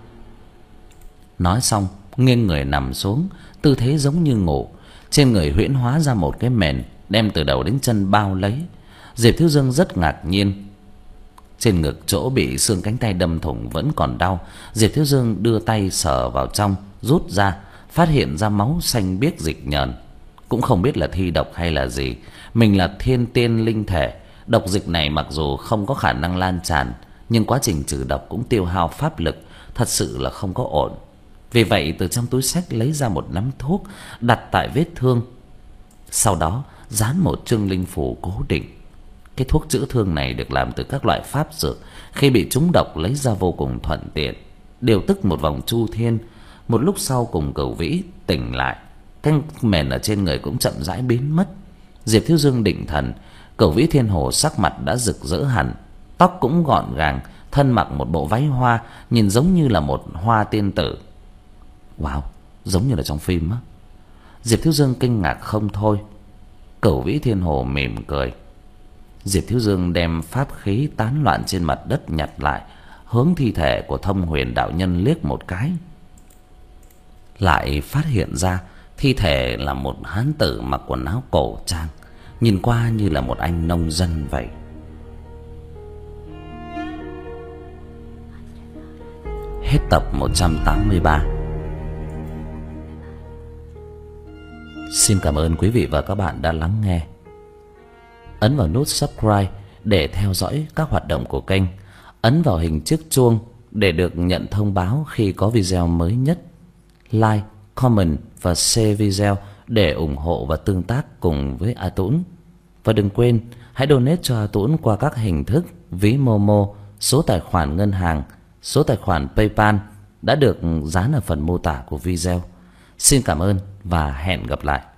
Speaker 1: Nói xong, nghiêng người nằm xuống, tư thế giống như ngủ. Trên người huyễn hóa ra một cái mền, đem từ đầu đến chân bao lấy. Diệp Thiếu Dương rất ngạc nhiên. Trên ngực chỗ bị xương cánh tay đâm thủng vẫn còn đau. Diệp Thiếu Dương đưa tay sờ vào trong, rút ra, phát hiện ra máu xanh biếc dịch nhờn. Cũng không biết là thi độc hay là gì. Mình là thiên tiên linh thể, độc dịch này mặc dù không có khả năng lan tràn, nhưng quá trình trừ độc cũng tiêu hao pháp lực, thật sự là không có ổn. Vì vậy từ trong túi xách lấy ra một nắm thuốc, đặt tại vết thương. Sau đó dán một chương linh phù cố định. Cái thuốc chữa thương này được làm từ các loại pháp dược, khi bị trúng độc lấy ra vô cùng thuận tiện. Điều tức một vòng chu thiên. Một lúc sau cùng Cửu Vĩ tỉnh lại, cái mền ở trên người cũng chậm rãi biến mất. Diệp Thiếu Dương định thần, Cửu Vĩ Thiên Hồ sắc mặt đã rực rỡ hẳn, tóc cũng gọn gàng, thân mặc một bộ váy hoa, nhìn giống như là một hoa tiên tử. Wow, giống như là trong phim á. Diệp Thiếu Dương kinh ngạc không thôi. Cửu Vĩ Thiên Hồ mỉm cười. Diệp Thiếu Dương đem pháp khí tán loạn trên mặt đất nhặt lại, hướng thi thể của Thông Huyền đạo nhân liếc một cái. Lại phát hiện ra thi thể là một hán tử mặc quần áo cổ trang, nhìn qua như là một anh nông dân vậy. Hết tập một trăm tám mươi ba. Xin cảm ơn quý vị và các bạn đã lắng nghe. Ấn vào nút subscribe để theo dõi các hoạt động của kênh. Ấn vào hình chiếc chuông để được nhận thông báo khi có video mới nhất. Like, comment và share video để ủng hộ và tương tác cùng với A Tũng. Và đừng quên hãy donate cho A Tũng qua các hình thức ví Momo, số tài khoản ngân hàng, số tài khoản PayPal đã được dán ở phần mô tả của video. Xin cảm ơn và hẹn gặp lại.